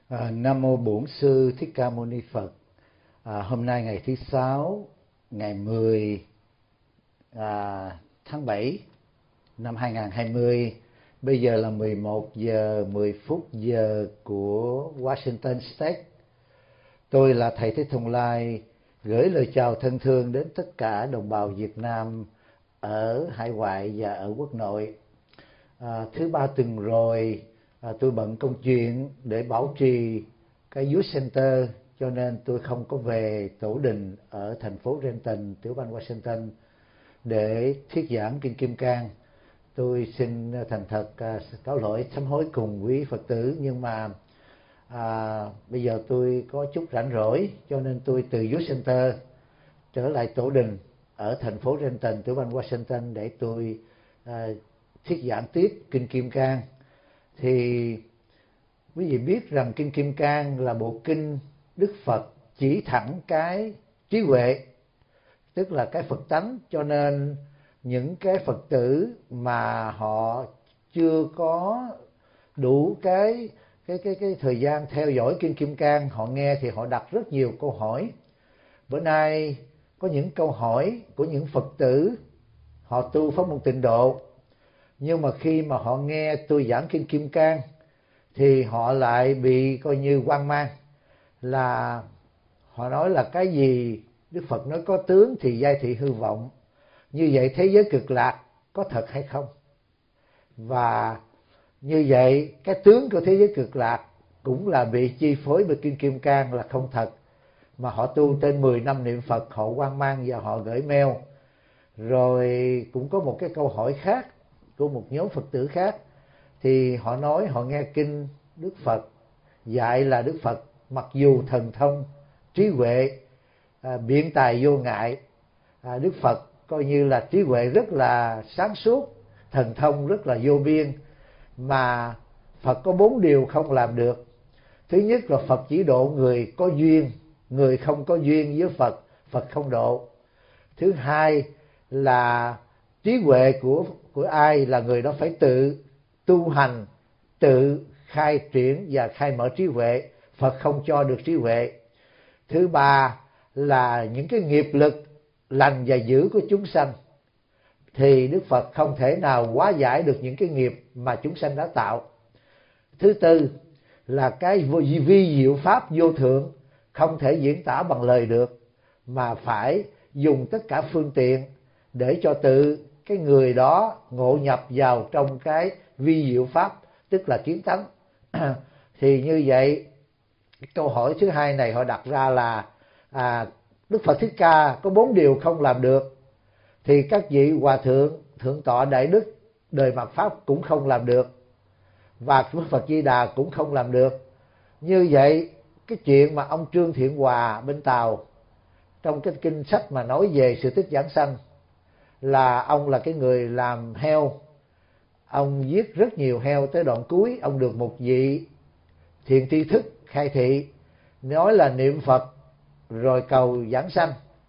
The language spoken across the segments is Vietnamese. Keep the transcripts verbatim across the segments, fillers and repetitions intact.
À, Nam mô Bổn Sư Thích Ca Mâu Ni Phật. À, hôm nay ngày thứ sáu, ngày mười à, tháng bảy năm hai nghìn không trăm hai mươi. Bây giờ là mười một giờ mười phút giờ của Washington State. Tôi là thầy Thích Thông Lai, gửi lời chào thân thương đến tất cả đồng bào Việt Nam ở hải ngoại và ở quốc nội. À, thứ ba tuần rồi, à, tôi bận công chuyện để bảo trì cái Youth Center, cho nên tôi không có về tổ đình ở thành phố Renton, tiểu bang Washington để thuyết giảng Kinh Kim Cang. Tôi xin thành thật à, cáo lỗi sám hối cùng quý Phật tử, nhưng mà à, bây giờ tôi có chút rảnh rỗi, cho nên tôi từ Youth Center trở lại tổ đình ở thành phố Renton, tiểu bang Washington để tôi à, thuyết giảng tiếp Kinh Kim Cang. Thì quý vị biết rằng Kinh Kim Cang là bộ kinh Đức Phật chỉ thẳng cái trí huệ, tức là cái Phật tánh, cho nên những cái Phật tử mà họ chưa có đủ cái cái cái cái thời gian theo dõi Kinh Kim Cang, họ nghe thì họ đặt rất nhiều câu hỏi. Bữa nay có những câu hỏi của những Phật tử họ tu pháp môn Tịnh Độ, nhưng mà khi mà họ nghe tôi giảng Kinh Kim Cang thì họ lại bị coi như hoang mang, là họ nói là cái gì Đức Phật nói có tướng thì giai thị hư vọng, như vậy thế giới cực lạc có thật hay không? Và như vậy cái tướng của thế giới cực lạc cũng là bị chi phối bởi Kinh Kim Cang là không thật, mà họ tu trên mười năm niệm Phật họ hoang mang và họ gửi mail. Rồi cũng có một cái câu hỏi khác của một nhóm Phật tử khác, thì họ nói họ nghe kinh Đức Phật dạy là Đức Phật mặc dù thần thông trí huệ à, biện tài vô ngại, à, Đức Phật coi như là trí huệ rất là sáng suốt, thần thông rất là vô biên, mà Phật có bốn điều không làm được. Thứ nhất là Phật chỉ độ người có duyên, người không có duyên với Phật, Phật không độ. Thứ hai là trí huệ của của ai là người đó phải tự tu hành, tự khai triển và khai mở trí huệ, Phật không cho được trí huệ. Thứ ba là những cái nghiệp lực lành và dữ của chúng sanh, thì Đức Phật không thể nào hóa giải được những cái nghiệp mà chúng sanh đã tạo. Thứ tư là cái vi diệu pháp vô thượng không thể diễn tả bằng lời được, mà phải dùng tất cả phương tiện để cho tự cái người đó ngộ nhập vào trong cái vi diệu pháp, tức là kiến tánh. Thì như vậy câu hỏi thứ hai này họ đặt ra là à, Đức Phật Thích Ca có bốn điều không làm được, thì các vị hòa thượng thượng tọa đại đức đời mạt pháp cũng không làm được, và Đức Phật Di Đà cũng không làm được. Như vậy cái chuyện mà ông Trương Thiện Hòa bên Tàu trong cái kinh sách mà nói về sự tích giảng sanh, là ông là cái người làm heo, ông giết rất nhiều heo, tới đoạn cuối ông được một vị thiện tri thức khai thị, nói là niệm Phật rồi cầu giảng sanh.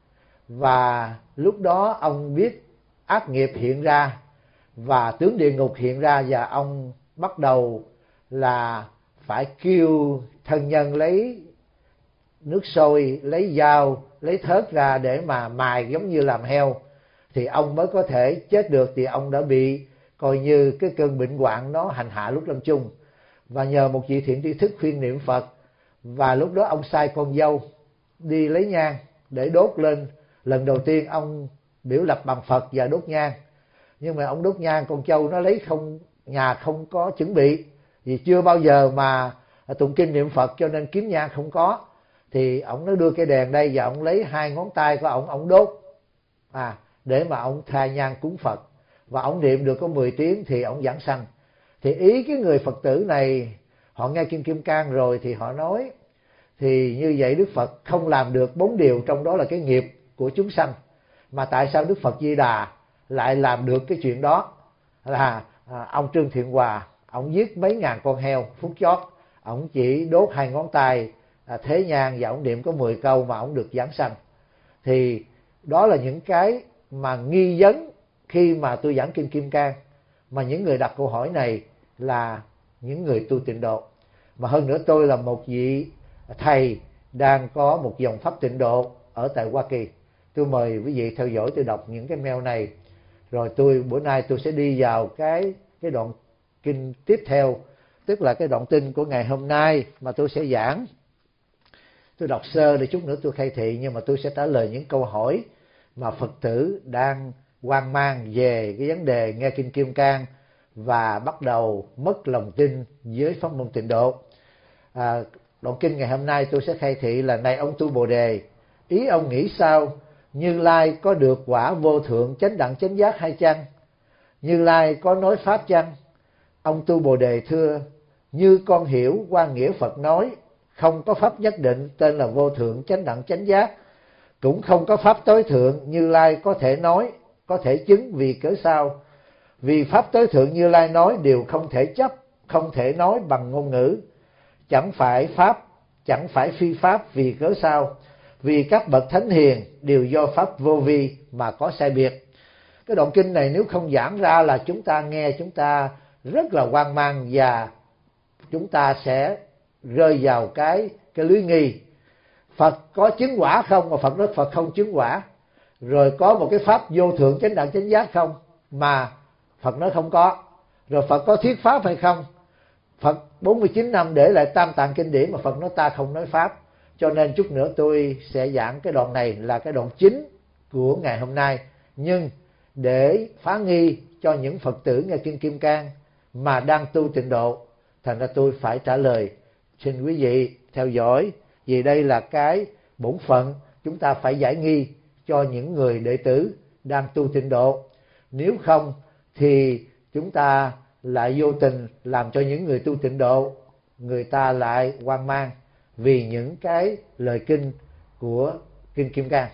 Và lúc đó ông biết ác nghiệp hiện ra và tướng địa ngục hiện ra, và ông bắt đầu là phải kêu thân nhân lấy nước sôi, lấy dao, lấy thớt ra để mà mài giống như làm heo, thì ông mới có thể chết được. Thì ông đã bị coi như cái cơn bệnh hoạn nó hành hạ lúc lâm chung, và nhờ một vị thiện tri thức khuyên niệm Phật, và lúc đó ông sai con dâu đi lấy nhang để đốt lên. Lần đầu tiên ông biểu lập bằng Phật và đốt nhang, nhưng mà ông đốt nhang con trâu nó lấy không, nhà không có chuẩn bị, vì chưa bao giờ mà tụng kinh niệm Phật, cho nên kiếm nhang không có. Thì ông nó đưa cái đèn đây và ông lấy hai ngón tay của ông ông đốt à để mà ông thay nhang cúng Phật, và ông niệm được có mười tiếng thì ông giảng sanh. Thì ý cái người Phật tử này họ nghe Kinh Kim Cang rồi thì họ nói, thì như vậy Đức Phật không làm được bốn điều, trong đó là cái nghiệp của chúng sanh, mà tại sao Đức Phật Di Đà lại làm được cái chuyện đó? Là à, ông Trương Thiện Hòa ông giết mấy ngàn con heo, phút chót ông chỉ đốt hai ngón tay à, thế nhang, và ông niệm có mười câu mà ông được giảng sanh. Thì đó là những cái mà nghi vấn khi mà tôi giảng Kinh Kim Cang, mà những người đặt câu hỏi này là những người tu Tịnh Độ. mà hơn nữa tôi là một vị thầy đang có một dòng pháp tịnh độ ở tại Hoa Kỳ. Tôi mời quý vị theo dõi tôi đọc những cái mail này, rồi tôi bữa nay tôi sẽ đi vào cái cái đoạn kinh tiếp theo, tức là cái đoạn tin của ngày hôm nay mà tôi sẽ giảng. Tôi đọc sơ để chút nữa tôi khai thị, nhưng mà tôi sẽ trả lời những câu hỏi mà Phật tử đang hoang mang về cái vấn đề nghe Kinh Kim Cang và bắt đầu mất lòng tin với pháp môn tịnh độ. À, đoạn kinh ngày hôm nay tôi sẽ khai thị là: này ông tu Bồ Đề, ý ông nghĩ sao? Như Lai có được quả vô thượng chánh đẳng chánh giác hay chăng? Như Lai có nói pháp chăng? Ông tu Bồ Đề thưa: như con hiểu qua nghĩa Phật nói, không có pháp nhất định tên là vô thượng chánh đẳng chánh giác, cũng không có pháp tối thượng Như Lai có thể nói, có thể chứng. Vì cớ sao? Vì pháp tối thượng Như Lai nói đều không thể chấp, không thể nói bằng ngôn ngữ, chẳng phải pháp, chẳng phải phi pháp. Vì cớ sao? Vì các bậc thánh hiền đều do pháp vô vi mà có sai biệt. Cái đoạn kinh này nếu không giảng ra là chúng ta nghe chúng ta rất là hoang mang, và chúng ta sẽ rơi vào cái cái lưới nghi. Phật có chứng quả không? Mà Phật nói Phật không chứng quả. Rồi có một cái pháp vô thượng chánh đẳng chánh giác không? Mà Phật nói không có. Rồi Phật có thuyết pháp hay không? Phật bốn mươi chín năm để lại Tam Tạng Kinh Điển mà Phật nói ta không nói pháp. Cho nên chút nữa tôi sẽ giảng cái đoạn này là cái đoạn chính của ngày hôm nay. Nhưng để phá nghi cho những Phật tử nghe Kinh Kim Cang mà đang tu tịnh độ, thành ra tôi phải trả lời. Xin quý vị theo dõi, vì đây là cái bổn phận chúng ta phải giải nghi cho những người đệ tử đang tu tịnh độ. Nếu không thì chúng ta lại vô tình làm cho những người tu tịnh độ người ta lại hoang mang vì những cái lời kinh của Kinh Kim Cang.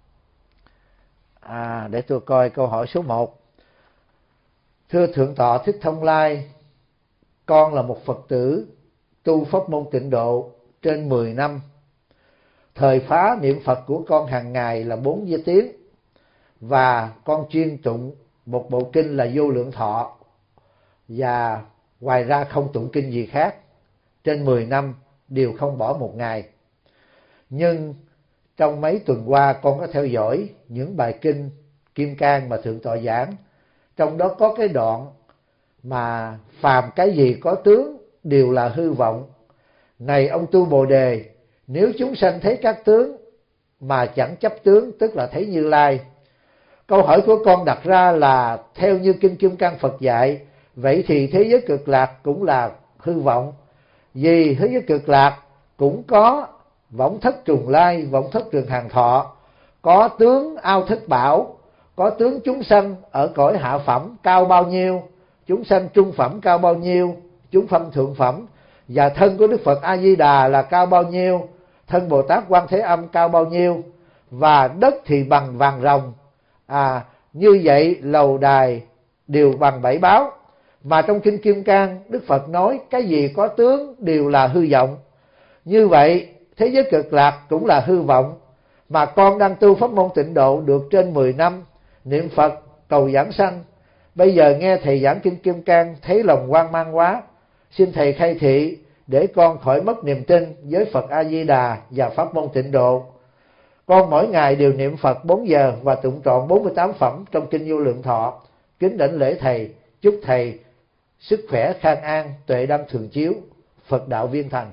À, để tôi coi câu hỏi số một. Thưa Thượng tọa Thích Thông Lai, con là một Phật tử tu pháp môn tịnh độ trên mười năm. Thời phá niệm Phật của con hàng ngày là bốn giờ tiếng, và con chuyên tụng một bộ kinh là Vô Lượng Thọ, và ngoài ra không tụng kinh gì khác. Trên mười năm đều không bỏ một ngày. Nhưng trong mấy tuần qua con có theo dõi những bài kinh Kim Cang mà Thượng tọa giảng, trong đó có cái đoạn mà phàm cái gì có tướng đều là hư vọng. Này ông tu Bồ Đề, nếu chúng sanh thấy các tướng mà chẳng chấp tướng, tức là thấy Như Lai. Câu hỏi của con đặt ra là theo như Kinh Kim Cang Phật dạy, vậy thì thế giới cực lạc cũng là hư vọng. Vì thế giới cực lạc cũng có võng thất trùng lai, võng thất trường hàng thọ, có tướng ao thất bảo, có tướng chúng sanh ở cõi hạ phẩm cao bao nhiêu, chúng sanh trung phẩm cao bao nhiêu, chúng sanh thượng phẩm, và thân của Đức Phật A Di Đà là cao bao nhiêu, thân Bồ Tát Quan Thế Âm cao bao nhiêu, và đất thì bằng vàng ròng. À, như vậy lầu đài đều bằng bảy báo. Mà trong Kinh Kim Cang Đức Phật nói cái gì có tướng đều là hư vọng. Như vậy thế giới cực lạc cũng là hư vọng. Mà con đang tu pháp môn tịnh độ được trên mười năm, niệm Phật cầu giảng sanh. Bây giờ nghe thầy giảng Kinh Kim Cang thấy lòng hoang mang quá, xin thầy khai thị để con khỏi mất niềm tin với Phật A Di Đà và pháp môn tịnh độ. Con mỗi ngày đều niệm Phật bốn giờ và tụng trọn bốn mươi tám phẩm trong Kinh Vô Lượng Thọ. Kính đảnh lễ thầy, chúc thầy sức khỏe khang an, tuệ đăng thường chiếu, Phật đạo viên thành.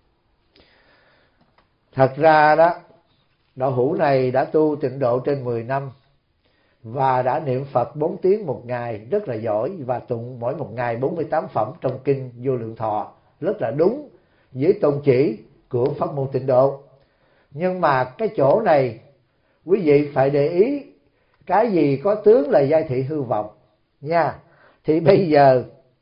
Thật ra đó, đạo hữu này đã tu tịnh độ trên mười năm và đã niệm Phật bốn tiếng một ngày rất là giỏi, và tụng mỗi một ngày bốn mươi tám phẩm trong Kinh Vô Lượng Thọ rất là đúng với tôn chỉ của pháp môn tịnh độ. Nhưng mà cái chỗ này quý vị phải để ý, cái gì có tướng là giai thị hư vọng nha. Thì bây giờ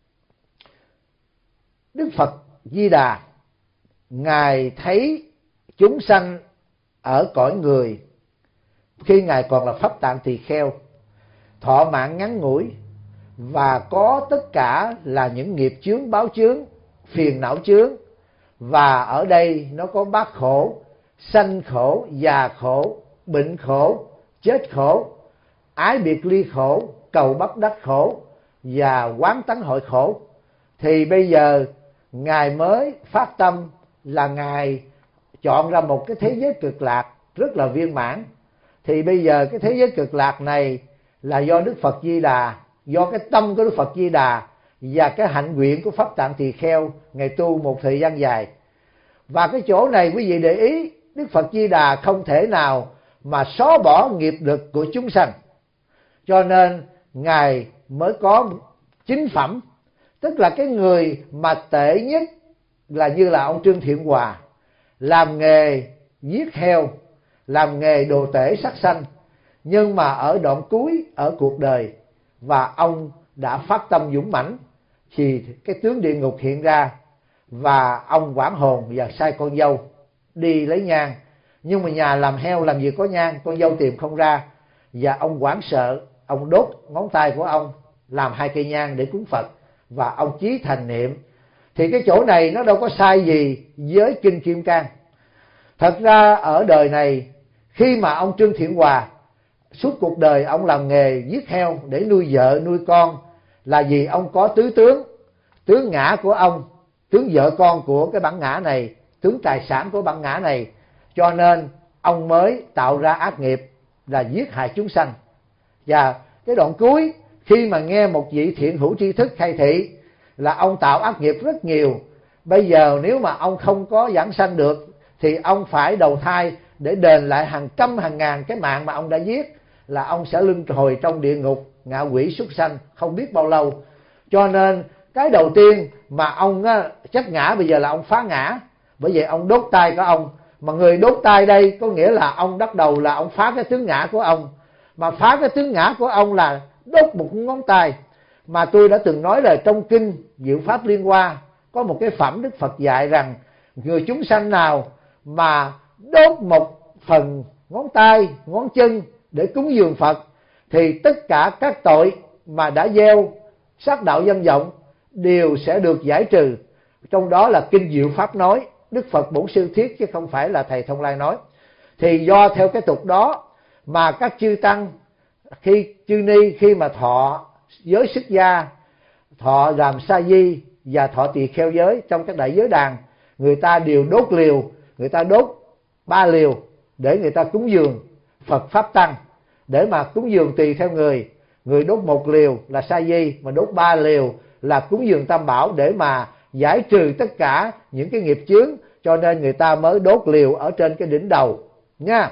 Đức Phật Di Đà Ngài thấy chúng sanh ở cõi người khi Ngài còn là Pháp Tạng Tỳ Kheo, thọ mạng ngắn ngủi và có tất cả là những nghiệp chướng, báo chướng, phiền não chướng. Và ở đây nó có bát khổ: sanh khổ, già khổ, bệnh khổ, chết khổ, ái biệt ly khổ, cầu bất đắc khổ và quán tánh hội khổ. Thì bây giờ Ngài mới phát tâm là Ngài chọn ra một cái thế giới cực lạc rất là viên mãn. Thì bây giờ cái thế giới cực lạc này là do Đức Phật Di Đà, do cái tâm của Đức Phật Di Đà và cái hạnh nguyện của Pháp Tạng Tỳ Kheo Ngài tu một thời gian dài. Và cái chỗ này quý vị để ý, Đức Phật Di Đà không thể nào mà xóa bỏ nghiệp lực của chúng sanh, cho nên Ngài mới có chính phẩm. Tức là cái người mà tệ nhất là như là ông Trương Thiện Hòa, làm nghề giết heo, làm nghề đồ tể sát sanh, nhưng mà ở đoạn cuối ở cuộc đời và ông đã phát tâm dũng mãnh thì cái tướng địa ngục hiện ra, và ông quản hồn và sai con dâu đi lấy nhang. Nhưng mà nhà làm heo làm gì có nhang, con dâu tìm không ra, và ông hoảng sợ, ông đốt ngón tay của ông làm hai cây nhang để cúng Phật, và ông chí thành niệm. Thì cái chỗ này nó đâu có sai gì với Kinh Kim Cang. Thật ra ở đời này, khi mà ông Trương Thiện Hòa suốt cuộc đời ông làm nghề giết heo để nuôi vợ nuôi con, là vì ông có tứ tướng. Tướng ngã của ông, tướng vợ con của cái bản ngã này, tướng tài sản của bản ngã này, cho nên ông mới tạo ra ác nghiệp là giết hại chúng sanh. Và cái đoạn cuối, khi mà nghe một vị thiện hữu tri thức khai thị là ông tạo ác nghiệp rất nhiều, bây giờ nếu mà ông không có giảng sanh được thì ông phải đầu thai để đền lại hàng trăm hàng ngàn cái mạng mà ông đã giết, là ông sẽ luân hồi trong địa ngục ngạ quỷ súc sanh không biết bao lâu. Cho nên cái đầu tiên mà ông á, chấp ngã bây giờ là ông phá ngã, bởi vậy ông đốt tay của ông. Mà người đốt tay đây có nghĩa là ông bắt đầu là ông phá cái tướng ngã của ông. Mà phá cái tướng ngã của ông là đốt một ngón tay. Mà tôi đã từng nói là trong kinh Diệu Pháp Liên Hoa có một cái phẩm Đức Phật dạy rằng người chúng sanh nào mà đốt một phần ngón tay, ngón chân để cúng dường Phật thì tất cả các tội mà đã gieo sát đạo dâm vọng đều sẽ được giải trừ. Trong đó là kinh Diệu Pháp nói, Đức Phật Bổn Sư Thiết chứ không phải là thầy Thông Lai nói. Thì do theo cái tục đó mà các chư tăng, khi chư ni khi mà thọ giới xuất gia, thọ làm sa di và thọ tỳ kheo giới trong các đại giới đàn, người ta đều đốt liều, người ta đốt ba liều để người ta cúng dường Phật Pháp Tăng, để mà cúng dường tùy theo người. Người đốt một liều là sa di, mà đốt ba liều là cúng dường Tam Bảo để mà giải trừ tất cả những cái nghiệp chướng, cho nên người ta mới đốt liều ở trên cái đỉnh đầu nha.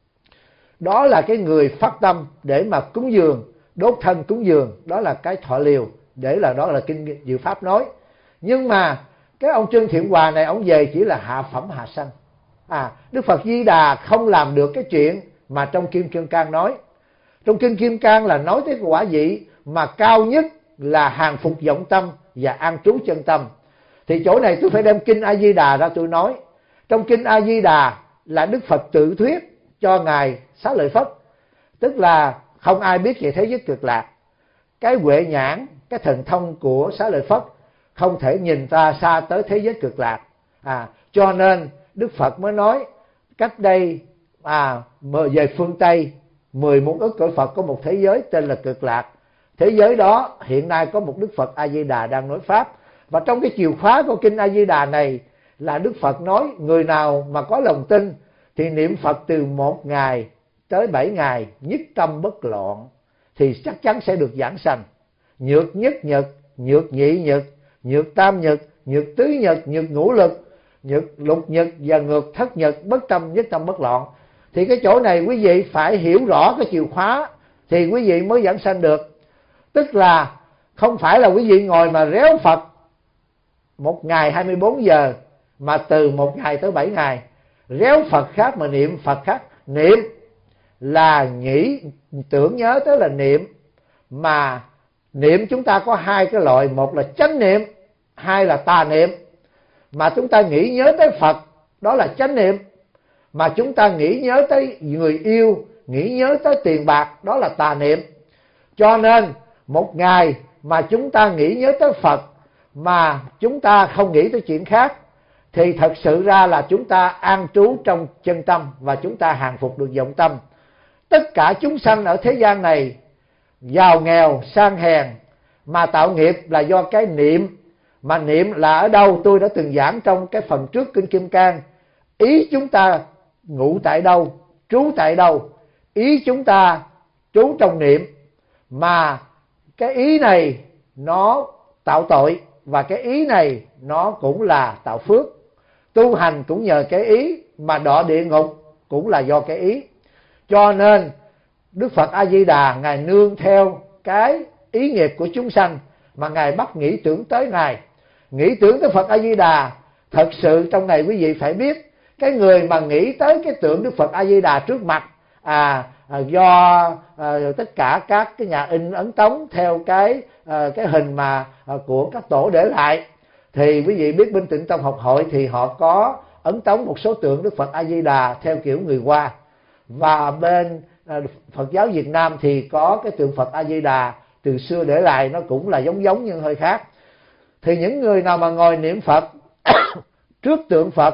Đó là cái người phát tâm để mà cúng dường, đốt thân cúng dường, đó là cái thọ liều, để là đó là kinh Diệu Pháp nói. Nhưng mà cái ông Trương Thiện Hòa này, ông về chỉ là hạ phẩm hạ sanh. À, Đức Phật Di Đà không làm được cái chuyện mà trong Kim Kim Cang nói. Trong Kinh Kim Cang là nói tới quả vị mà cao nhất là hàng phục vọng tâm và an trú chân tâm. Thì chỗ này tôi phải đem Kinh A Di Đà ra tôi nói. Trong Kinh A Di Đà là Đức Phật tự thuyết cho Ngài Xá Lợi Phất, tức là không ai biết về thế giới cực lạc. Cái huệ nhãn, cái thần thông của Xá Lợi Phất không thể nhìn ta xa tới thế giới cực lạc. À, cho nên Đức Phật mới nói cách đây à về phương Tây mười muôn ức cõi Phật có một thế giới tên là cực lạc. Thế giới đó hiện nay có một Đức Phật A Di Đà đang nói pháp. Và trong cái chìa khóa của kinh A Di Đà này là Đức Phật nói người nào mà có lòng tin thì niệm Phật từ một ngày tới bảy ngày nhất tâm bất loạn thì chắc chắn sẽ được giảng sanh. Nhược nhất nhật, nhược nhị nhật, nhược tam nhật, nhược tứ nhật, nhược ngũ lực, nhược lục nhật và ngược thất nhật, bất tâm nhất tâm bất loạn. Thì cái chỗ này quý vị phải hiểu rõ cái chìa khóa thì quý vị mới giảng sanh được. Tức là không phải là quý vị ngồi mà réo Phật một ngày hai mươi bốn giờ, mà từ một ngày tới bảy ngày. Réo Phật khác mà niệm Phật khác. Niệm là nghĩ, tưởng nhớ tới là niệm. Mà niệm chúng ta có hai cái loại, một là chánh niệm, hai là tà niệm. Mà chúng ta nghĩ nhớ tới Phật, đó là chánh niệm. Mà chúng ta nghĩ nhớ tới người yêu, nghĩ nhớ tới tiền bạc, đó là tà niệm. Cho nên một ngày mà chúng ta nghĩ nhớ tới Phật mà chúng ta không nghĩ tới chuyện khác thì thật sự ra là chúng ta an trú trong chân tâm và chúng ta hàng phục được vọng tâm. Tất cả chúng sanh ở thế gian này, giàu nghèo sang hèn, mà tạo nghiệp là do cái niệm Mà niệm là ở đâu? Tôi đã từng giảng trong cái phần trước Kinh Kim Cang. Ý chúng ta ngụ tại đâu, trú tại đâu? Ý chúng ta trú trong niệm, mà cái ý này nó tạo tội, và cái ý này nó cũng là tạo phước. Tu hành cũng nhờ cái ý, mà đọa địa ngục cũng là do cái ý. Cho nên Đức Phật A Di Đà Ngài nương theo cái ý nghiệp của chúng sanh mà Ngài bắt nghĩ tưởng tới Ngài. Nghĩ tưởng tới Phật A Di Đà, thật sự trong này quý vị phải biết, cái người mà nghĩ tới cái tượng Đức Phật A Di Đà trước mặt, à, à do à, tất cả các cái nhà in ấn tống theo cái à, cái hình mà à, của các tổ để lại, thì quý vị biết bên Tịnh Tông Học Hội thì họ có ấn tống một số tượng Đức Phật A Di Đà theo kiểu người Hoa, và bên à, Phật giáo Việt Nam thì có cái tượng Phật A Di Đà từ xưa để lại, nó cũng là giống giống nhưng hơi khác. Thì những người nào mà ngồi niệm Phật trước tượng Phật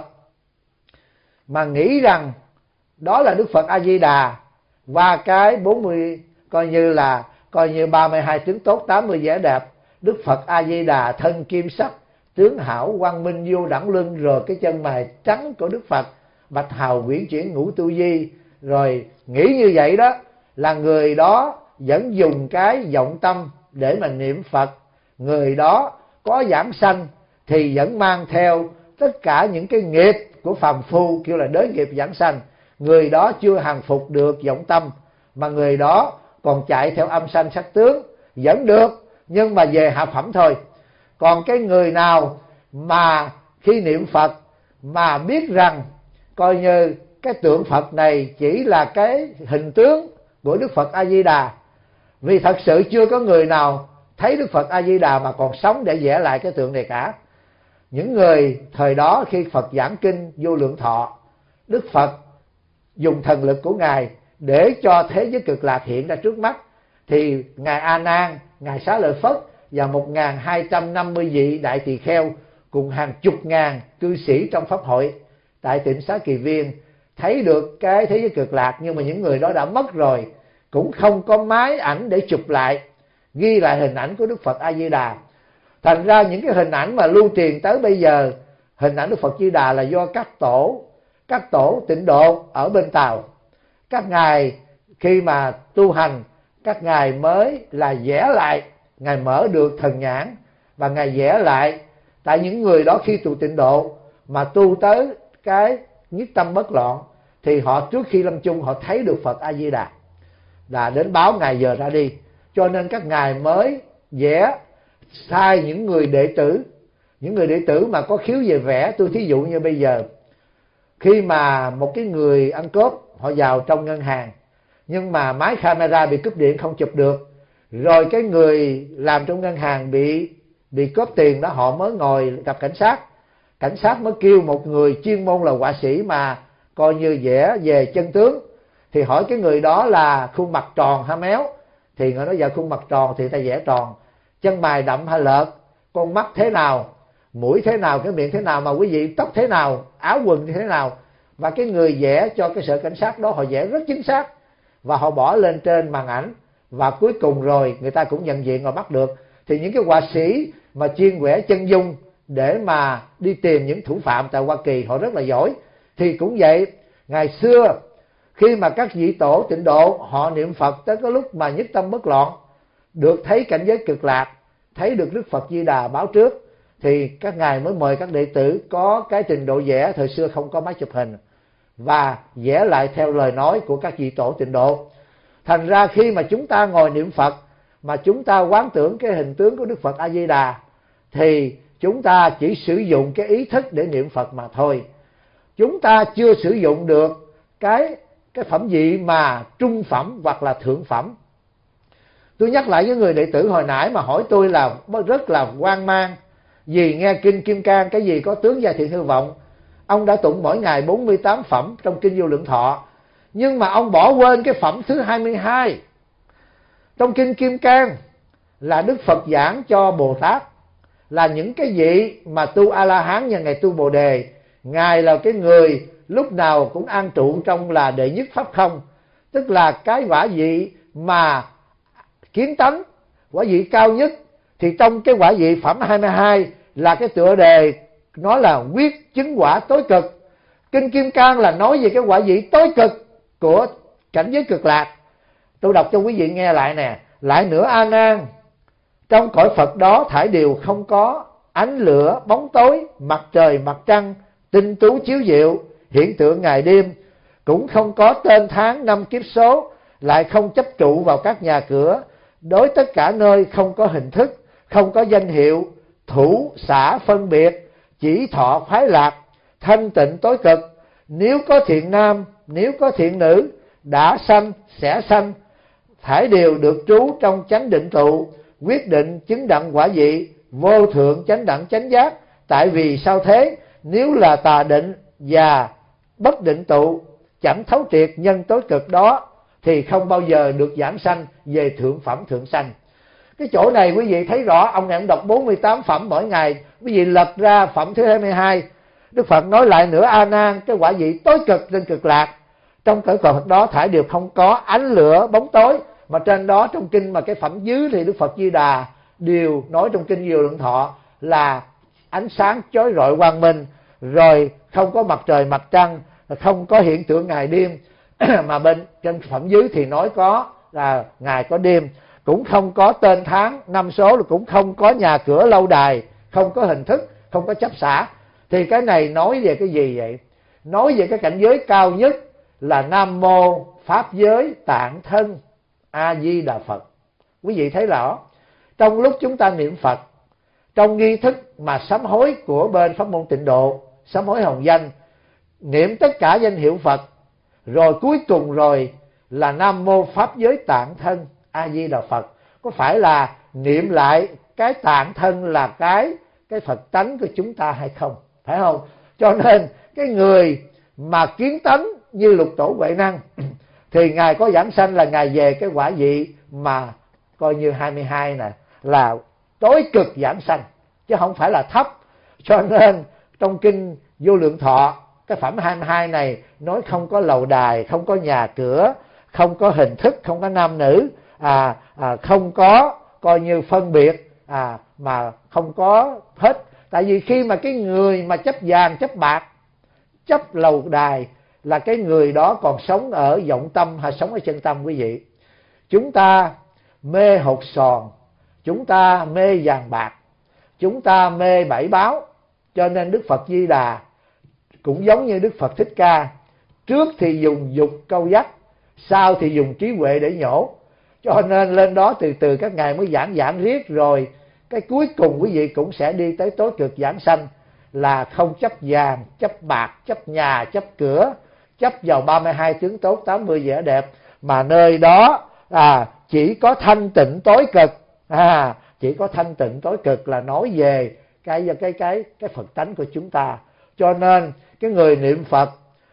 mà nghĩ rằng đó là Đức Phật A Di Đà, và cái bốn mươi coi như là coi như ba mươi hai tướng tốt, tám mươi vẻ đẹp, Đức Phật A Di Đà thân kim sắc, tướng hảo quang minh vô đẳng luân, rồi cái chân mày trắng của Đức Phật, bạch hào quyển chuyển ngũ tu di, rồi nghĩ như vậy đó là người đó vẫn dùng cái vọng tâm để mà niệm Phật. Người đó có giảng sanh thì vẫn mang theo tất cả những cái nghiệp của phàm phu, kêu là đới nghiệp giảng sanh. Người đó chưa hàng phục được vọng tâm, mà người đó còn chạy theo âm sanh sắc tướng, vẫn được, nhưng mà về hạ phẩm thôi. Còn cái người nào mà khi niệm Phật mà biết rằng coi như cái tượng Phật này chỉ là cái hình tướng của Đức Phật A Di Đà, vì thật sự chưa có người nào thấy Đức Phật A Di Đà mà còn sống để vẽ lại cái tượng này cả. Những người thời đó khi Phật giảng kinh Vô Lượng Thọ, Đức Phật dùng thần lực của Ngài để cho thế giới cực lạc hiện ra trước mắt, thì Ngài A Nan, Ngài Xá Lợi Phất và một nghìn hai trăm năm mươi vị đại tỳ kheo cùng hàng chục ngàn cư sĩ trong pháp hội tại Tịnh Xá Kỳ Viên thấy được cái thế giới cực lạc. Nhưng mà những người đó đã mất rồi, cũng không có máy ảnh để chụp lại, ghi lại hình ảnh của Đức Phật A Di Đà. Thành ra những cái hình ảnh mà lưu truyền tới bây giờ, hình ảnh Đức Phật Di Đà là do các tổ các tổ tịnh độ ở bên Tàu, các ngài khi mà tu hành, các ngài mới là vẽ lại, ngài mở được thần nhãn và ngài vẽ lại. Tại những người đó khi tu tịnh độ mà tu tới cái nhất tâm bất loạn, thì họ trước khi lâm chung họ thấy được Phật A Di Đà, là đến báo ngài giờ ra đi. Cho nên các ngài mới vẽ sai những người đệ tử, những người đệ tử mà có khiếu về vẽ. Tôi thí dụ như bây giờ, khi mà một cái người ăn cướp họ vào trong ngân hàng, nhưng mà máy camera bị cúp điện không chụp được, rồi cái người làm trong ngân hàng bị bị cướp tiền đó, họ mới ngồi gặp cảnh sát. Cảnh sát mới kêu một người chuyên môn là họa sĩ mà coi như vẽ về chân tướng, thì hỏi cái người đó là khuôn mặt tròn hay méo, thì người nói dạ khuôn mặt tròn thì ta vẽ tròn. Chân mày đậm hay lợt, con mắt thế nào, mũi thế nào, cái miệng thế nào, mà quý vị tóc thế nào, áo quần như thế nào. Và cái người vẽ cho cái sở cảnh sát đó họ vẽ rất chính xác, và họ bỏ lên trên màn ảnh, và cuối cùng rồi người ta cũng nhận diện và bắt được. Thì những cái họa sĩ mà chuyên vẽ chân dung để mà đi tìm những thủ phạm tại Hoa Kỳ họ rất là giỏi. Thì cũng vậy, ngày xưa khi mà các vị tổ tịnh độ họ niệm Phật tới cái lúc mà nhất tâm bất loạn, được thấy cảnh giới cực lạc, thấy được Đức Phật Di Đà báo trước, thì các ngài mới mời các đệ tử có cái trình độ vẽ, thời xưa không có máy chụp hình, và vẽ lại theo lời nói của các vị tổ tịnh độ. Thành ra khi mà chúng ta ngồi niệm Phật mà chúng ta quán tưởng cái hình tướng của Đức Phật A Di Đà, thì chúng ta chỉ sử dụng cái ý thức để niệm Phật mà thôi. Chúng ta chưa sử dụng được cái cái phẩm vị mà trung phẩm hoặc là thượng phẩm. Tôi nhắc lại với người đệ tử hồi nãy mà hỏi tôi là rất là hoang mang, vì nghe kinh Kim Cang cái gì có tướng gia thiện hư vọng, ông đã tụng mỗi ngày bốn mươi tám phẩm trong kinh Vô Lượng Thọ, nhưng mà ông bỏ quên cái phẩm thứ hai mươi hai. Trong kinh Kim Cang là Đức Phật giảng cho Bồ Tát, là những cái vị mà tu A-la-hán và ngày tu Bồ Đề, ngài là cái người lúc nào cũng an trụ trong là đệ nhất pháp không, tức là cái quả vị mà kiến tánh, quả vị cao nhất. Thì trong cái quả vị phẩm hai mươi hai là cái tựa đề nói là quyết chứng quả tối cực. Kinh Kim Cang là nói về cái quả vị tối cực của cảnh giới cực lạc. Tôi đọc cho quý vị nghe lại nè. Lại nữa A Nan, trong cõi Phật đó thải điều không có ánh lửa, bóng tối, mặt trời, mặt trăng, tinh tú chiếu diệu, hiện tượng ngày đêm, cũng không có tên tháng năm kiếp số, lại không chấp trụ vào các nhà cửa, đối tất cả nơi không có hình thức, không có danh hiệu, thủ xã phân biệt, chỉ thọ khoái lạc, thanh tịnh tối cực. Nếu có thiện nam, nếu có thiện nữ, đã sanh sẽ sanh, thải đều được trú trong chánh định tụ, quyết định chứng đặng quả vị, vô thượng chánh đẳng chánh giác. Tại vì sao thế? Nếu là tà định và bất định tụ, chẳng thấu triệt nhân tối cực đó, thì không bao giờ được giảng sanh về thượng phẩm thượng sanh. Cái chỗ này quý vị thấy rõ, ông này ông đọc bốn mươi tám phẩm mỗi ngày. Quý vị lật ra phẩm thứ hai mươi hai, Đức Phật nói lại nữa A Nan, cái quả vị tối cực trên cực lạc, trong cõi Phật đó thải đều không có ánh lửa bóng tối. Mà trên đó trong kinh mà cái phẩm dưới thì Đức Phật Di Đà đều nói trong kinh Vô Lượng Thọ là ánh sáng chói rọi quang minh, rồi không có mặt trời mặt trăng, không có hiện tượng ngày đêm. Mà bên trên phẩm dưới thì nói có là ngày có đêm, cũng không có tên tháng năm số, cũng không có nhà cửa lâu đài, không có hình thức, không có chấp xã. Thì cái này nói về cái gì vậy? Nói về cái cảnh giới cao nhất là Nam Mô Pháp Giới Tạng Thân A Di Đà Phật. Quý vị thấy rõ, trong lúc chúng ta niệm Phật, trong nghi thức mà sám hối của bên pháp môn Tịnh Độ, sám hối hồng danh, niệm tất cả danh hiệu Phật, rồi cuối cùng rồi là Nam Mô Pháp Giới Tạng Thân A Di Đà Phật. Có phải là niệm lại cái tạng thân là cái cái Phật tánh của chúng ta hay không? Phải không? Cho nên cái người mà kiến tánh như Lục Tổ Huệ Năng thì Ngài có giảng sanh là Ngài về cái quả vị mà coi như hai mươi hai nè, là tối cực giảng sanh, chứ không phải là thấp. Cho nên trong kinh Vô Lượng Thọ, cái phẩm hai mươi hai này nói không có lầu đài, không có nhà cửa, không có hình thức, không có nam nữ, à, à, không có coi như phân biệt, à, mà không có hết. Tại vì khi mà cái người mà chấp vàng, chấp bạc, chấp lầu đài là cái người đó còn sống ở vọng tâm hay sống ở chân tâm quý vị. Chúng ta mê hột sòn, chúng ta mê vàng bạc, chúng ta mê bảy báo. Cho nên Đức Phật Di Đà cũng giống như Đức Phật Thích Ca, trước thì dùng dục câu dắt, sau thì dùng trí huệ để nhổ. Cho nên lên đó từ từ các ngài mới giảng giảng riết, rồi cái cuối cùng quý vị cũng sẽ đi tới tối cực giảng sanh, là không chấp vàng, chấp bạc, chấp nhà, chấp cửa, chấp vào ba mươi hai tướng tốt, tám mươi vẻ đẹp, mà nơi đó à, chỉ có thanh tịnh tối cực. À, chỉ có thanh tịnh tối cực là nói về cái cái cái cái Phật tánh của chúng ta. Cho nên cái người niệm Phật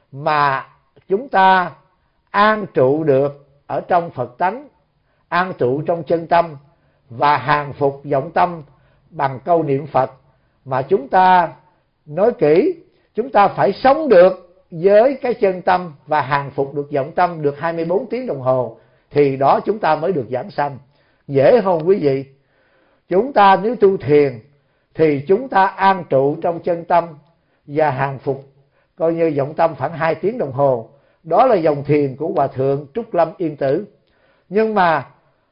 mà chúng ta an trụ được ở trong Phật tánh, an trụ trong chân tâm và hàng phục vọng tâm bằng câu niệm Phật, mà chúng ta nói kỹ, chúng ta phải sống được với cái chân tâm và hàng phục được vọng tâm được hai mươi bốn tiếng đồng hồ, thì đó chúng ta mới được giảng sanh. Dễ không quý vị? Chúng ta nếu tu thiền thì chúng ta an trụ trong chân tâm và hàng phục coi như vọng tâm khoảng hai tiếng đồng hồ. Đó là dòng thiền của Hòa Thượng Trúc Lâm Yên Tử. Nhưng mà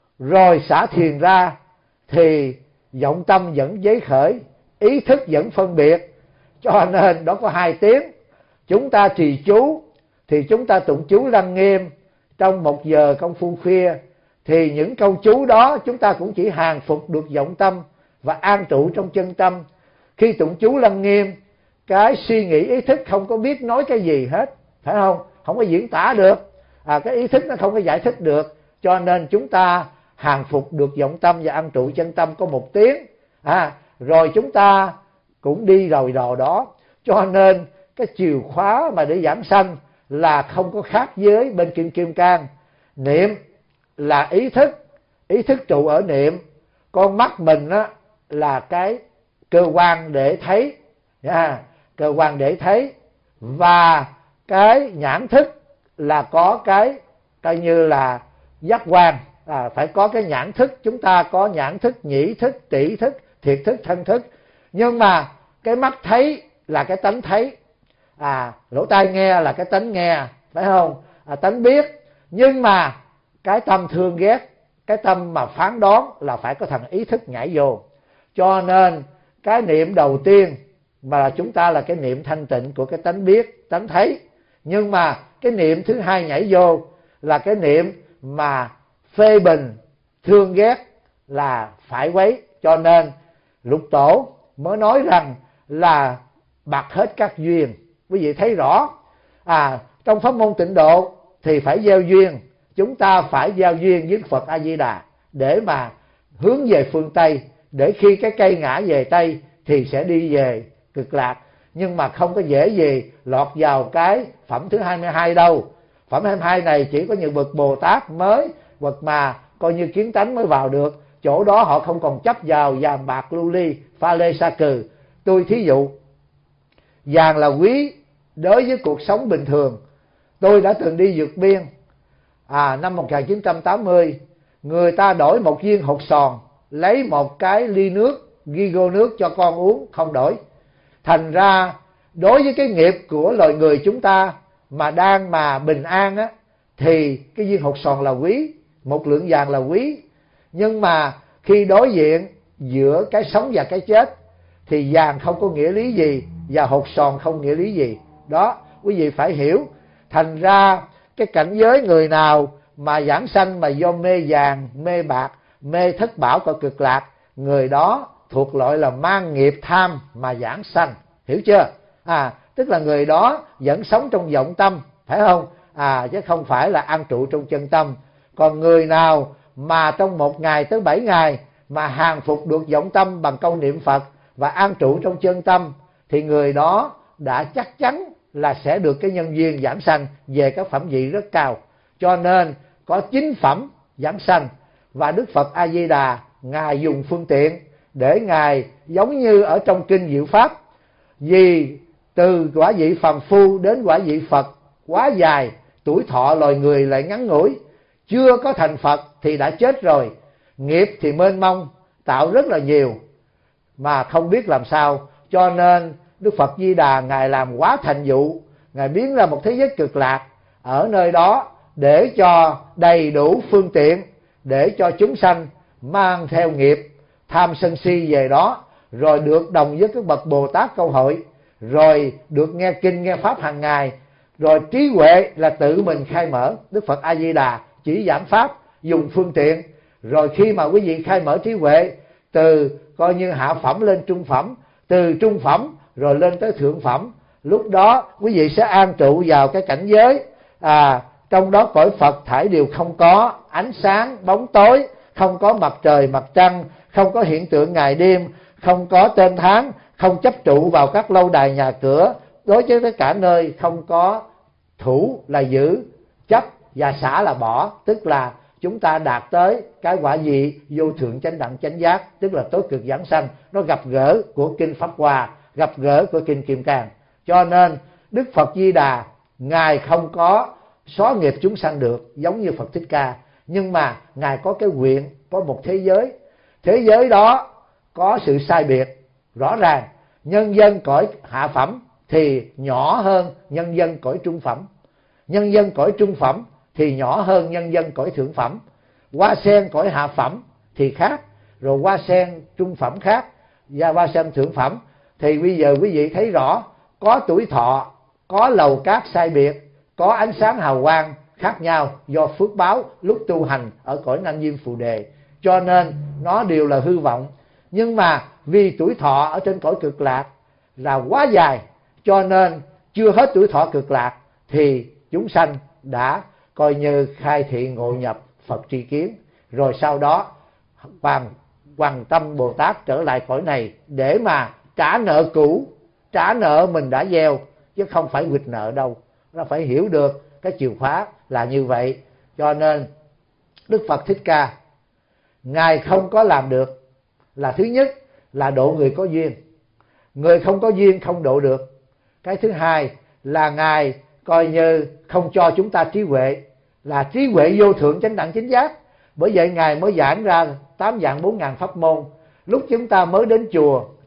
rồi xả thiền ra thì vọng tâm vẫn giấy khởi, ý thức vẫn phân biệt. Cho nên đó có hai tiếng. Chúng ta trì chú thì chúng ta tụng chú lăng nghiêm trong một giờ công phu khuya, thì những câu chú đó chúng ta cũng chỉ hàng phục được vọng tâm và an trụ trong chân tâm. Khi tụng chú lăng nghiêm, cái suy nghĩ ý thức không có biết nói cái gì hết, phải không? Không có diễn tả được, à, cái ý thức nó không có giải thích được. Cho nên chúng ta hàng phục được vọng tâm và an trụ chân tâm có một tiếng, à, rồi chúng ta cũng đi rồi đò đó. Cho nên cái chìa khóa mà để giảng sanh là không có khác với bên Kinh Kim Cang. Niệm là ý thức, ý thức trụ ở niệm. Con mắt mình á là cái cơ quan để thấy, à, cơ quan để thấy, và cái nhãn thức là có cái coi như là giác quan, à, phải có cái nhãn thức. Chúng ta có nhãn thức, nhĩ thức, tỷ thức, thiệt thức, thân thức. Nhưng mà cái mắt thấy là cái tánh thấy, à lỗ tai nghe là cái tánh nghe, phải không? À, tánh biết. Nhưng mà cái tâm thương ghét, cái tâm mà phán đoán là phải có thằng ý thức nhảy vô. Cho nên cái niệm đầu tiên mà chúng ta là cái niệm thanh tịnh của cái tánh biết, tánh thấy. Nhưng mà cái niệm thứ hai nhảy vô là cái niệm mà phê bình, thương ghét là phải quấy. Cho nên Lục Tổ mới nói rằng là bạc hết các duyên. Quý vị thấy rõ, à trong pháp môn Tịnh Độ thì phải gieo duyên. Chúng ta phải giao duyên với Phật A Di Đà để mà hướng về phương Tây, để khi cái cây ngã về Tây thì sẽ đi về Cực Lạc. Nhưng mà không có dễ gì lọt vào cái phẩm thứ hai mươi hai đâu. Phẩm hai mươi hai này chỉ có những bậc Bồ Tát mới, bậc mà coi như kiến tánh mới vào được. Chỗ đó họ không còn chấp vào vàng bạc lưu ly, pha lê sa cừ. Tôi thí dụ, vàng là quý đối với cuộc sống bình thường. Tôi đã từng đi vượt biên, à năm một nghìn chín trăm tám mươi, người ta đổi một viên hột sòn, lấy một cái ly nước, ghi vô nước cho con uống, không đổi. Thành ra đối với cái nghiệp của loài người chúng ta mà đang mà bình an á, thì cái viên hột sòn là quý, một lượng vàng là quý. Nhưng mà khi đối diện giữa cái sống và cái chết thì vàng không có nghĩa lý gì và hột sòn không nghĩa lý gì. Đó, quý vị phải hiểu. Thành ra cái cảnh giới người nào mà giảng sanh mà do mê vàng, mê bạc, mê thất bảo cõi Cực Lạc, người đó thuộc loại là mang nghiệp tham mà giảng sanh. Hiểu chưa? À, tức là người đó vẫn sống trong vọng tâm, phải không? À, chứ không phải là an trụ trong chân tâm. Còn người nào mà trong một ngày tới bảy ngày mà hàng phục được vọng tâm bằng câu niệm Phật và an trụ trong chân tâm, thì người đó đã chắc chắn là sẽ được cái nhân duyên giảng sanh về các phẩm vị rất cao. Cho nên có chín phẩm giảng sanh, và Đức Phật A Di Đà ngài dùng phương tiện để ngài giống như ở trong kinh Diệu Pháp, vì từ quả vị phàm phu đến quả vị Phật quá dài, tuổi thọ loài người lại ngắn ngủi, chưa có thành Phật thì đã chết rồi, nghiệp thì mênh mông, tạo rất là nhiều mà không biết làm sao. Cho nên Đức Phật Di Đà ngài làm quá thành vụ, ngài biến ra một thế giới Cực Lạc ở nơi đó để cho đầy đủ phương tiện để cho chúng sanh mang theo nghiệp tham sân si về đó, rồi được đồng với các bậc Bồ Tát Câu Hội, rồi được nghe kinh nghe pháp hàng ngày, rồi trí huệ là tự mình khai mở. Đức Phật A Di Đà chỉ giảng pháp, dùng phương tiện, rồi khi mà quý vị khai mở trí huệ từ coi như hạ phẩm lên trung phẩm, từ trung phẩm rồi lên tới thượng phẩm, lúc đó quý vị sẽ an trụ vào cái cảnh giới à trong đó cõi Phật thảy đều không có ánh sáng bóng tối, không có mặt trời mặt trăng, không có hiện tượng ngày đêm, không có tên tháng, không chấp trụ vào các lâu đài nhà cửa. Đối với tất cả nơi không có thủ là giữ, chấp và xả là bỏ, tức là chúng ta đạt tới cái quả vị vô thượng chánh đẳng chánh giác, tức là tối cực giảng sanh. Nó gặp gỡ của kinh Pháp Hoa, gặp gỡ của kinh Kim Cang. Cho nên Đức Phật Di Đà ngài không có xóa nghiệp chúng sanh được giống như Phật Thích Ca, nhưng mà ngài có cái nguyện, có một thế giới. Thế giới đó có sự sai biệt rõ ràng. Nhân dân cõi hạ phẩm thì nhỏ hơn nhân dân cõi trung phẩm, nhân dân cõi trung phẩm thì nhỏ hơn nhân dân cõi thượng phẩm. Hoa sen cõi hạ phẩm thì khác, rồi hoa sen trung phẩm khác, và hoa sen thượng phẩm. Thì bây giờ quý vị thấy rõ, có tuổi thọ, có lầu cát sai biệt, có ánh sáng hào quang khác nhau do phước báo lúc tu hành ở cõi Nam Diêm Phù Đề. Cho nên nó đều là hư vọng. Nhưng mà vì tuổi thọ ở trên cõi Cực Lạc là quá dài, cho nên chưa hết tuổi thọ Cực Lạc thì chúng sanh đã coi như khai thị ngộ nhập Phật tri kiến. Rồi sau đó Hoàng, Hoàng Tâm Bồ Tát trở lại cõi này để mà trả nợ cũ, trả nợ mình đã gieo, chứ không phải quỵt nợ đâu. Nó phải hiểu được cái chìa khóa là như vậy. Cho nên Đức Phật Thích Ca ngài không có làm được là thứ nhất là độ người có duyên, người không có duyên không độ được. Cái thứ hai là ngài coi như không cho chúng ta trí huệ, là trí huệ vô thượng chánh đẳng chánh giác. Bởi vậy ngài mới giảng ra tám vạn bốn ngàn pháp môn. Lúc chúng ta mới đến chùa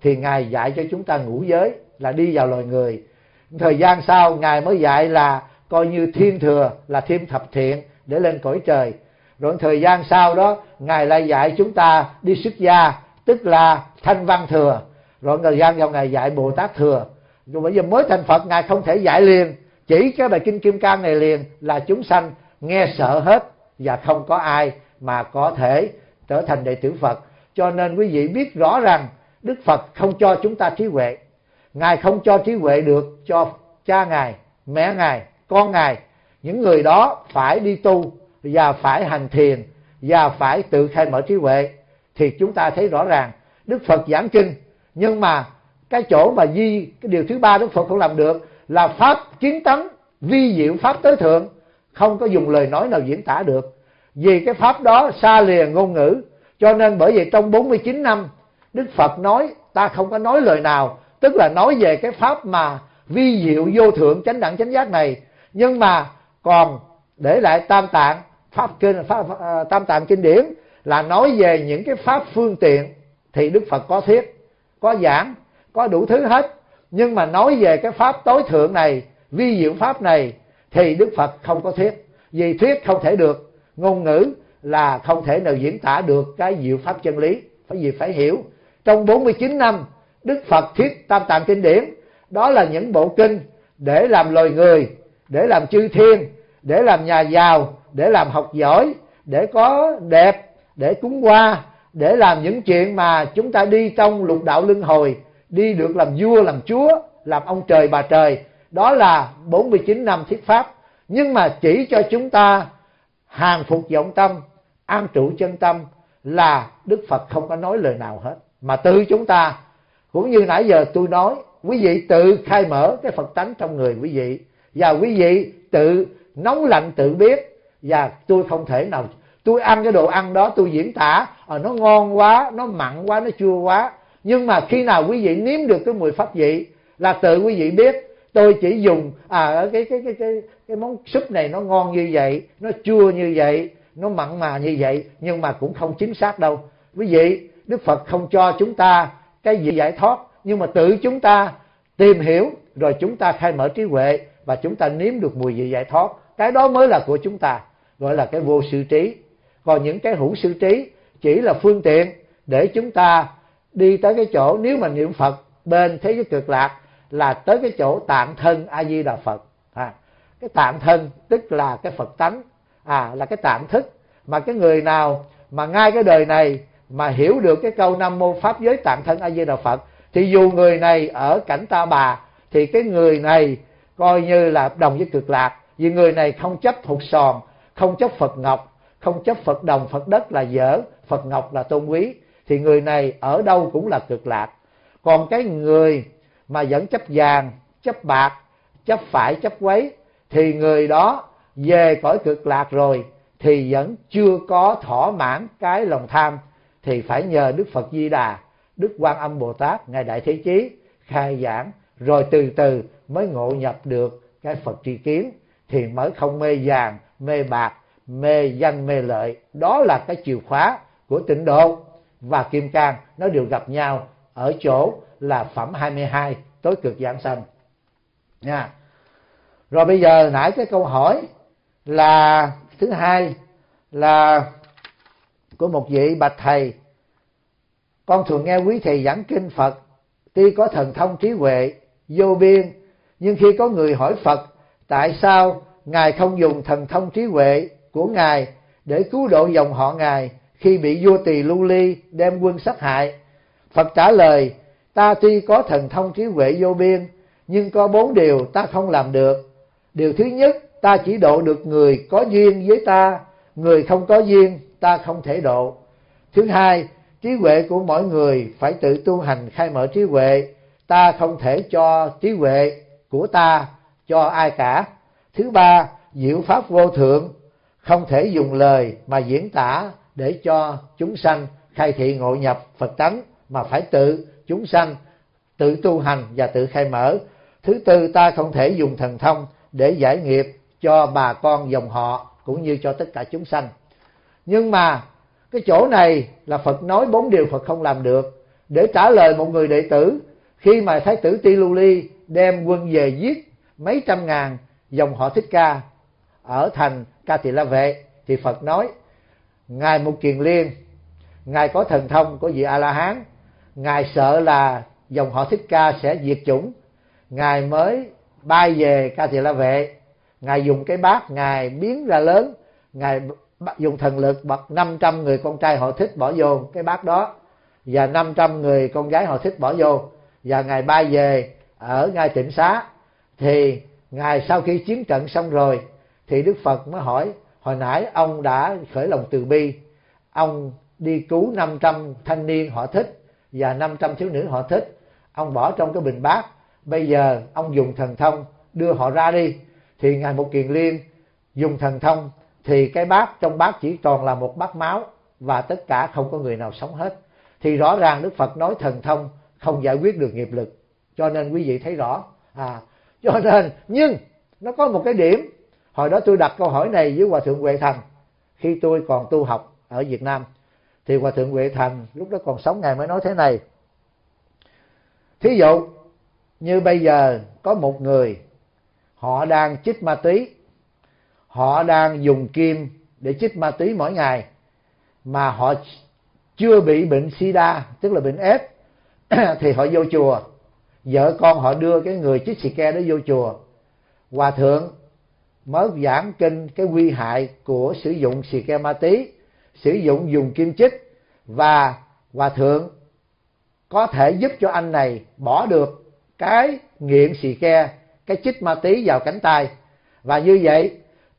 thì Ngài dạy cho chúng ta ngũ giới là đi vào loài người. Thời gian sau Ngài mới dạy là coi như thiên thừa là thêm thập thiện để lên cõi trời. Rồi thời gian sau đó Ngài lại dạy chúng ta đi xuất gia, tức là thanh văn thừa. Rồi thời gian sau Ngài dạy Bồ Tát thừa. Rồi bây giờ mới thành Phật Ngài không thể dạy liền, chỉ cái bài Kinh Kim Cang này liền là chúng sanh nghe sợ hết, và không có ai mà có thể trở thành đệ tử Phật. Cho nên quý vị biết rõ rằng Đức Phật không cho chúng ta trí huệ. Ngài không cho trí huệ được cho cha Ngài, mẹ Ngài, con Ngài. Những người đó phải đi tu và phải hành thiền và phải tự khai mở trí huệ. Thì chúng ta thấy rõ ràng Đức Phật giảng kinh, nhưng mà cái chỗ mà di cái điều thứ ba Đức Phật không làm được là pháp kiến tánh, vi diệu pháp tối thượng, không có dùng lời nói nào diễn tả được. Vì cái pháp đó xa lìa ngôn ngữ, cho nên bởi vậy trong bốn mươi chín năm Đức Phật nói ta không có nói lời nào, tức là nói về cái pháp mà vi diệu vô thượng chánh đẳng chánh giác này. Nhưng mà còn để lại tam tạng pháp kinh pháp, pháp, tam tạng kinh điển là nói về những cái pháp phương tiện, thì Đức Phật có thuyết, có giảng, có đủ thứ hết. Nhưng mà nói về cái pháp tối thượng này, vi diệu pháp này, thì Đức Phật không có thuyết. Vì thuyết không thể được, ngôn ngữ là không thể nào diễn tả được cái diệu pháp chân lý, phải gì phải hiểu. Trong bốn mươi chín năm Đức Phật thuyết tam tạng kinh điển, đó là những bộ kinh để làm loài người, để làm chư thiên, để làm nhà giàu, để làm học giỏi, để có đẹp, để cúng hoa, để làm những chuyện mà chúng ta đi trong lục đạo luân hồi, đi được làm vua, làm chúa, làm ông trời bà trời. Đó là bốn mươi chín năm thuyết pháp. Nhưng mà chỉ cho chúng ta hàng phục vọng tâm, an trụ chân tâm là Đức Phật không có nói lời nào hết. Mà tự chúng ta, cũng như nãy giờ tôi nói, quý vị tự khai mở cái Phật tánh trong người quý vị, và quý vị tự nóng lạnh tự biết. Và tôi không thể nào, tôi ăn cái đồ ăn đó tôi diễn tả à, nó ngon quá, nó mặn quá, nó chua quá. Nhưng mà khi nào quý vị nếm được cái mùi pháp vị là tự quý vị biết. Tôi chỉ dùng à cái cái cái cái cái món súp này nó ngon như vậy, nó chua như vậy, nó mặn mà như vậy, nhưng mà cũng không chính xác đâu. Quý vị, Đức Phật không cho chúng ta cái gì giải thoát, nhưng mà tự chúng ta tìm hiểu rồi chúng ta khai mở trí huệ và chúng ta nếm được mùi vị giải thoát. Cái đó mới là của chúng ta, gọi là cái vô sư trí. Còn những cái hữu sư trí chỉ là phương tiện để chúng ta đi tới cái chỗ, nếu mà niệm Phật bên thế giới cực lạc là tới cái chỗ tạng thân A Di Đà Phật. À, cái tạng thân tức là cái Phật tánh, à là cái tạng thức. Mà cái người nào mà ngay cái đời này mà hiểu được cái câu Nam Mô Pháp Giới Tạng Thân A Di Đà Phật, thì dù người này ở cảnh Ta Bà thì cái người này coi như là đồng với cực lạc. Vì người này không chấp hột sòn, không chấp Phật Ngọc, không chấp Phật Đồng, Phật Đất là dở, Phật Ngọc là tôn quý, thì người này ở đâu cũng là cực lạc. Còn cái người mà vẫn chấp vàng, chấp bạc, chấp phải, chấp quấy, thì người đó về cõi cực lạc rồi thì vẫn chưa có thỏa mãn cái lòng tham, thì phải nhờ Đức Phật Di Đà, Đức Quan Âm Bồ Tát, Ngài Đại Thế Chí khai giảng, rồi từ từ mới ngộ nhập được cái Phật tri kiến, thì mới không mê vàng, mê bạc, mê danh, mê lợi. Đó là cái chìa khóa của Tịnh Độ và Kim Cang, nó đều gặp nhau ở chỗ là phẩm hai mươi hai tối cực giảng sanh nha. Rồi bây giờ nãy cái câu hỏi là thứ hai là của một vị bạch thầy: con thường nghe quý thầy giảng kinh Phật, tuy có thần thông trí huệ vô biên, nhưng khi có người hỏi Phật tại sao Ngài không dùng thần thông trí huệ của Ngài để cứu độ dòng họ Ngài khi bị vua Tỳ Lưu Ly đem quân sát hại, Phật trả lời: ta tuy có thần thông trí huệ vô biên, nhưng có bốn điều ta không làm được. Điều thứ nhất, ta chỉ độ được người có duyên với ta, người không có duyên ta không thể độ. Thứ hai, trí huệ của mỗi người phải tự tu hành khai mở trí huệ, ta không thể cho trí huệ của ta cho ai cả. Thứ ba, diệu pháp vô thượng không thể dùng lời mà diễn tả để cho chúng sanh khai thị ngộ nhập Phật tánh, mà phải tự chúng sanh tự tu hành và tự khai mở. Thứ tư, ta không thể dùng thần thông để giải nghiệp cho bà con dòng họ cũng như cho tất cả chúng sanh. Nhưng mà cái chỗ này là Phật nói bốn điều Phật không làm được, để trả lời một người đệ tử khi mà Thái tử Ti Lưu Ly đem quân về giết mấy trăm ngàn dòng họ Thích Ca ở thành Ca Tỳ La Vệ, thì Phật nói: Ngài Mục Kiền Liên, Ngài có thần thông của vị A-la-hán, Ngài sợ là dòng họ Thích Ca sẽ diệt chủng, Ngài mới bay về Ca Tỳ La Vệ. Ngài dùng cái bát, Ngài biến ra lớn, Ngài dùng thần lực bật năm trăm người con trai họ Thích bỏ vô cái bát đó, và năm trăm người con gái họ Thích bỏ vô, và Ngài bay về ở ngay Tịnh Xá. Thì Ngài sau khi chiến trận xong rồi thì Đức Phật mới hỏi: hồi nãy ông đã khởi lòng từ bi, ông đi cứu năm trăm thanh niên họ Thích và năm trăm thiếu nữ họ Thích, ông bỏ trong cái bình bát, bây giờ ông dùng thần thông đưa họ ra đi. Thì Ngài Mục Kiền Liên dùng thần thông, thì cái bát trong bát chỉ toàn là một bát máu, và tất cả không có người nào sống hết. Thì rõ ràng Đức Phật nói thần thông không giải quyết được nghiệp lực, cho nên quý vị thấy rõ. à cho nên nhưng nó có một cái điểm, hồi đó tôi đặt câu hỏi này với Hòa Thượng Huệ Thành khi tôi còn tu học ở Việt Nam. Thì Hòa Thượng Huệ Thành lúc đó còn sống, Ngài mới nói thế này: thí dụ như bây giờ có một người, họ đang chích ma túy, họ đang dùng kim để chích ma túy mỗi ngày, mà họ chưa bị bệnh sida, tức là bệnh ép, thì họ vô chùa, vợ con họ đưa cái người chích xì ke đó vô chùa. Hòa thượng mới giảng kinh cái nguy hại của sử dụng xì ke ma túy, sử dụng dùng kim chích, và Hòa thượng có thể giúp cho anh này bỏ được cái nghiện xì ke, cái chích ma túy vào cánh tay. Và như vậy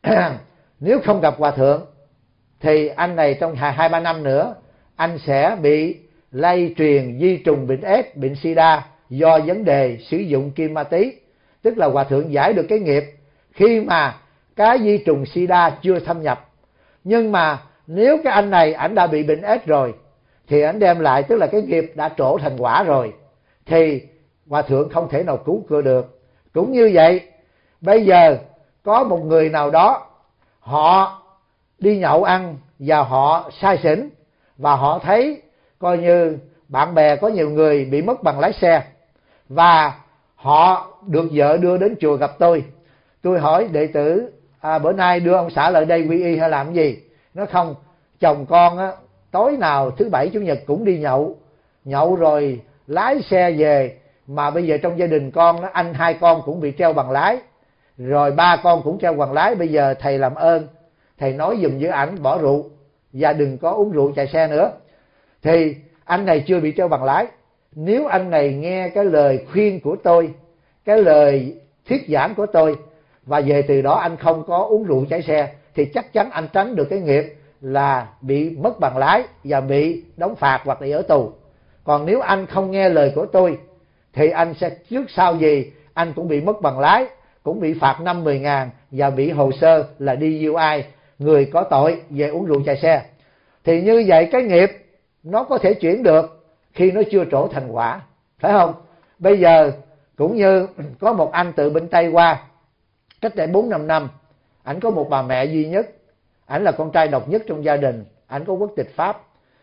nếu không gặp Hòa thượng thì anh này trong hai ba năm nữa anh sẽ bị lây truyền di trùng bệnh ép, bệnh sida do vấn đề sử dụng kim ma túy. Tức là Hòa thượng giải được cái nghiệp khi mà cái di trùng sida chưa thâm nhập. Nhưng mà nếu cái anh này ảnh đã bị bệnh ép rồi thì ảnh đem lại, tức là cái nghiệp đã trổ thành quả rồi, thì Hòa thượng không thể nào cứu chữa được. Cũng như vậy, bây giờ có một người nào đó họ đi nhậu ăn và họ say xỉn, và họ thấy coi như bạn bè có nhiều người bị mất bằng lái xe, và họ được vợ đưa đến chùa gặp tôi. Tôi hỏi đệ tử: à, bữa nay đưa ông xã lại đây quy y hay làm gì? Nó không, chồng con á, tối nào thứ bảy chủ nhật cũng đi nhậu, nhậu rồi lái xe về, mà bây giờ trong gia đình con nó, anh hai con cũng bị treo bằng lái, rồi ba con cũng treo bằng lái. Bây giờ thầy làm ơn, thầy nói giùm với ảnh bỏ rượu và đừng có uống rượu chạy xe nữa. Thì anh này chưa bị treo bằng lái. Nếu anh này nghe cái lời khuyên của tôi, cái lời thuyết giảng của tôi, và về từ đó anh không có uống rượu chạy xe, thì chắc chắn anh tránh được cái nghiệp là bị mất bằng lái và bị đóng phạt hoặc bị ở tù. Còn nếu anh không nghe lời của tôi thì anh sẽ trước sau gì anh cũng bị mất bằng lái, cũng bị phạt năm mười ngàn và bị hồ sơ là đê u i, người có tội về uống rượu chạy xe. Thì như vậy cái nghiệp nó có thể chuyển được khi nó chưa trổ thành quả, phải không? Bây giờ cũng như có một anh từ bên Tây qua cách đây bốn năm năm, ảnh có một bà mẹ duy nhất, ảnh là con trai độc nhất trong gia đình, ảnh có quốc tịch Pháp.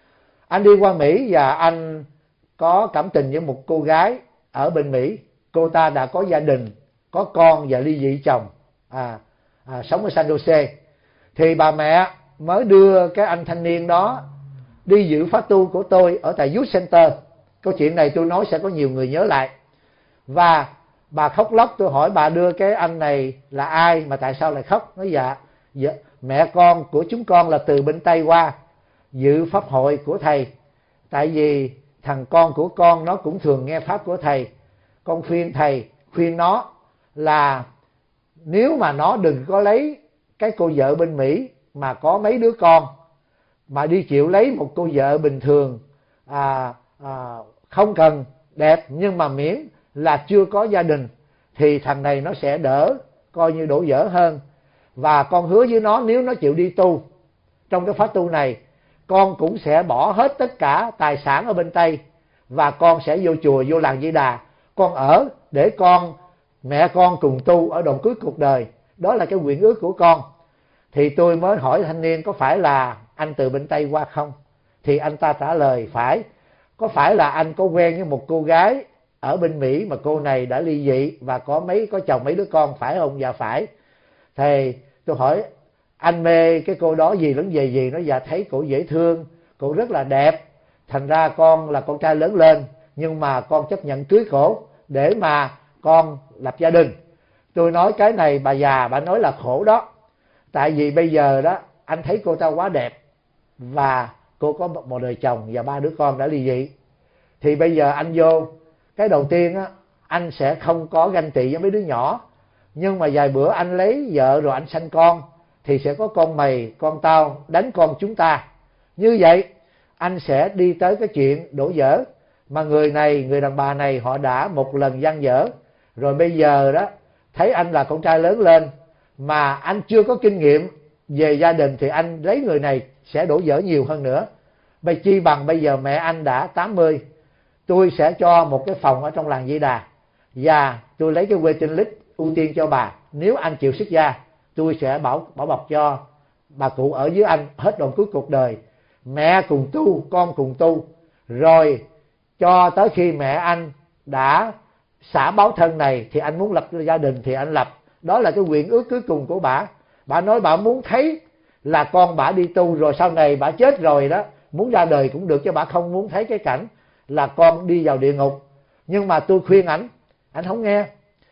Anh đi qua Mỹ và anh có cảm tình với một cô gái ở bên Mỹ. Cô ta đã có gia đình, có con và ly dị chồng, à, à, sống ở San Jose. Thì bà mẹ mới đưa cái anh thanh niên đó đi dự khóa tu của tôi ở tại Youth Center. Câu chuyện này tôi nói sẽ có nhiều người nhớ lại. Và bà khóc lóc, tôi hỏi bà đưa cái anh này là ai mà tại sao lại khóc? Nói dạ, dạ mẹ con của chúng con là từ bên Tây qua dự pháp hội của thầy. Tại vì thằng con của con nó cũng thường nghe pháp của thầy. Con khuyên thầy, khuyên nó là nếu mà nó đừng có lấy cái cô vợ bên Mỹ mà có mấy đứa con, mà đi chịu lấy một cô vợ bình thường, à, à, không cần đẹp nhưng mà miễn là chưa có gia đình, thì thằng này nó sẽ đỡ, coi như đổ vỡ hơn. Và con hứa với nó, nếu nó chịu đi tu trong cái pháp tu này, con cũng sẽ bỏ hết tất cả tài sản ở bên Tây, và con sẽ vô chùa, vô làng Di Đà, con ở để con, mẹ con cùng tu ở đoạn cuối cuộc đời. Đó là cái nguyện ước của con. Thì tôi mới hỏi thanh niên có phải là anh từ bên Tây qua không? Thì anh ta trả lời phải. có phải là anh có quen với một cô gái ở bên Mỹ mà cô này đã ly dị và có mấy có chồng mấy đứa con phải không? Dạ phải. Thì tôi hỏi anh mê cái cô đó gì lớn về gì? Nó dạ thấy cổ dễ thương, cổ rất là đẹp, thành ra con là con trai lớn lên, nhưng mà con chấp nhận cưới cổ để mà con lập gia đình. Tôi nói cái này bà già bà nói là khổ đó, tại vì bây giờ đó anh thấy cô ta quá đẹp và cô có một đời chồng và ba đứa con đã ly dị, thì bây giờ anh vô cái đầu tiên á, anh sẽ không có ganh tị với mấy đứa nhỏ, nhưng mà vài bữa anh lấy vợ rồi anh sanh con thì sẽ có con mày con tao đánh con chúng ta. Như vậy anh sẽ đi tới cái chuyện đổ vỡ, mà người này người đàn bà này họ đã một lần gian dở rồi, bây giờ đó thấy anh là con trai lớn lên mà anh chưa có kinh nghiệm về gia đình thì anh lấy người này sẽ đổ vỡ nhiều hơn nữa. Bây chi bằng bây giờ mẹ anh đã tám mươi, tôi sẽ cho một cái phòng ở trong làng Di Đà và tôi lấy cái waiting list ưu tiên cho bà. Nếu anh chịu xuất gia, tôi sẽ bảo bảo bọc cho bà cụ ở dưới anh hết đoạn cuối cuộc đời. Mẹ cùng tu, con cùng tu, rồi cho tới khi mẹ anh đã xả báo thân này thì anh muốn lập gia đình thì anh lập. Đó là cái nguyện ước cuối cùng của bà. Bà nói bà muốn thấy là con bà đi tu rồi sau này bà chết rồi đó, muốn ra đời cũng được, chứ bà không muốn thấy cái cảnh là con đi vào địa ngục. Nhưng mà tôi khuyên ảnh, ảnh không nghe.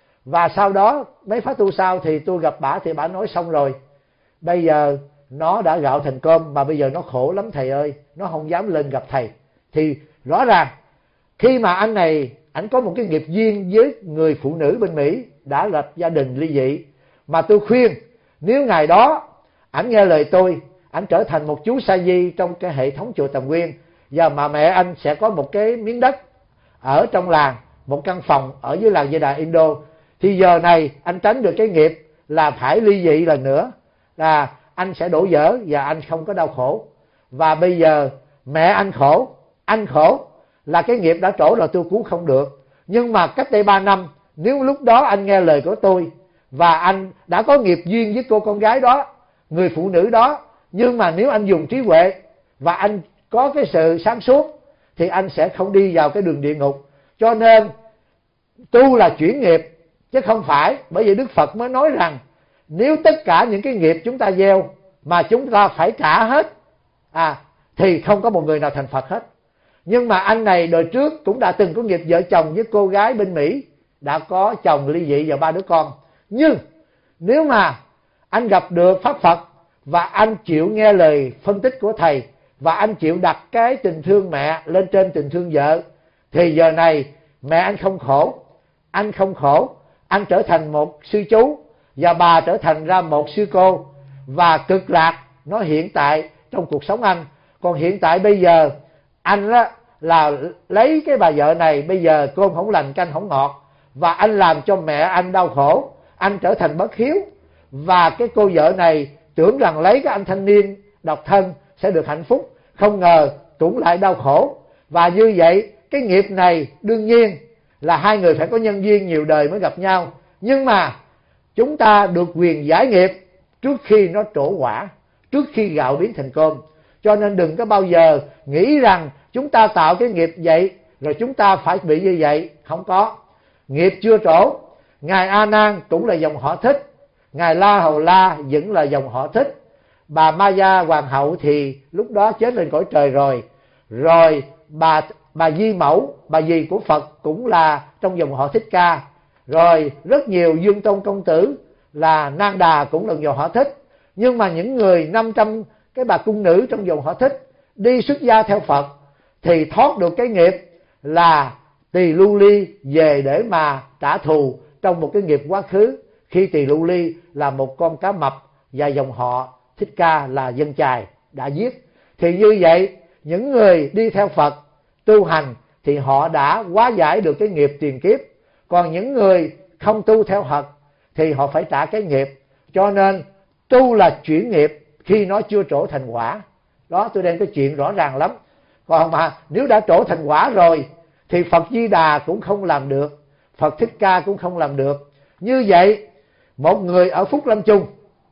Và sau đó mấy khóa tu sau thì tôi gặp bà thì bà nói xong rồi, bây giờ nó đã gạo thành cơm mà bây giờ nó khổ lắm thầy ơi, nó không dám lên gặp thầy. Thì rõ ràng khi mà anh này ảnh có một cái nghiệp duyên với người phụ nữ bên Mỹ đã lập gia đình ly dị, mà tôi khuyên nếu ngày đó ảnh nghe lời tôi, ảnh trở thành một chú sa di trong cái hệ thống chùa Tầm Nguyên, và mà mẹ anh sẽ có một cái miếng đất ở trong làng, một căn phòng ở dưới làng Di Đà Indo, thì giờ này anh tránh được cái nghiệp là phải ly dị lần nữa, là anh sẽ đổ vỡ và anh không có đau khổ. Và bây giờ mẹ anh khổ, anh khổ, là cái nghiệp đã trổ rồi, tôi cứu không được. Nhưng mà cách đây ba năm, nếu lúc đó anh nghe lời của tôi và anh đã có nghiệp duyên với cô con gái đó, người phụ nữ đó, nhưng mà nếu anh dùng trí huệ và anh có cái sự sáng suốt thì anh sẽ không đi vào cái đường địa ngục. Cho nên tu là chuyển nghiệp chứ không phải. Bởi vì Đức Phật mới nói rằng nếu tất cả những cái nghiệp chúng ta gieo mà chúng ta phải trả hết à, thì không có một người nào thành Phật hết. Nhưng mà anh này đời trước cũng đã từng có nghiệp vợ chồng với cô gái bên Mỹ, đã có chồng ly dị và ba đứa con. Nhưng nếu mà anh gặp được Pháp Phật và anh chịu nghe lời phân tích của thầy và anh chịu đặt cái tình thương mẹ lên trên tình thương vợ, thì giờ này mẹ anh không khổ, anh không khổ, anh trở thành một sư chú và bà trở thành ra một sư cô, và cực lạc nó hiện tại trong cuộc sống anh. Còn hiện tại bây giờ anh á, là lấy cái bà vợ này, bây giờ cơm không lành canh không ngọt, và anh làm cho mẹ anh đau khổ, anh trở thành bất hiếu, và cái cô vợ này tưởng rằng lấy cái anh thanh niên độc thân sẽ được hạnh phúc, không ngờ cũng lại đau khổ. Và như vậy cái nghiệp này đương nhiên là hai người phải có nhân duyên nhiều đời mới gặp nhau, nhưng mà chúng ta được quyền giải nghiệp trước khi nó trổ quả, trước khi gạo biến thành cơm. Cho nên đừng có bao giờ nghĩ rằng chúng ta tạo cái nghiệp vậy rồi chúng ta phải bị như vậy. Không có. Nghiệp chưa trổ, ngài A Nan cũng là dòng họ Thích, ngài La Hầu La vẫn là dòng họ Thích, bà Maya hoàng hậu thì lúc đó chết lên cõi trời rồi. Rồi bà bà Di Mẫu, bà dì của Phật cũng là trong dòng họ Thích Ca. Rồi rất nhiều Dương Tôn công tử là Nang Đà cũng là dòng họ Thích. Nhưng mà những người năm trăm cái bà cung nữ trong dòng họ Thích đi xuất gia theo Phật thì thoát được cái nghiệp là Tỳ Lưu Ly về để mà trả thù trong một cái nghiệp quá khứ, khi Tỳ Lưu Ly là một con cá mập và dòng họ Thích Ca là dân chài đã giết. Thì như vậy những người đi theo Phật tu hành thì họ đã hóa giải được cái nghiệp tiền kiếp. Còn những người không tu theo Phật thì họ phải trả cái nghiệp. Cho nên tu là chuyển nghiệp khi nó chưa trổ thành quả. Đó, tôi đem cái chuyện rõ ràng lắm. Còn mà nếu đã trổ thành quả rồi thì Phật Di Đà cũng không làm được, Phật Thích Ca cũng không làm được. Như vậy một người ở Phúc Lâm Chung,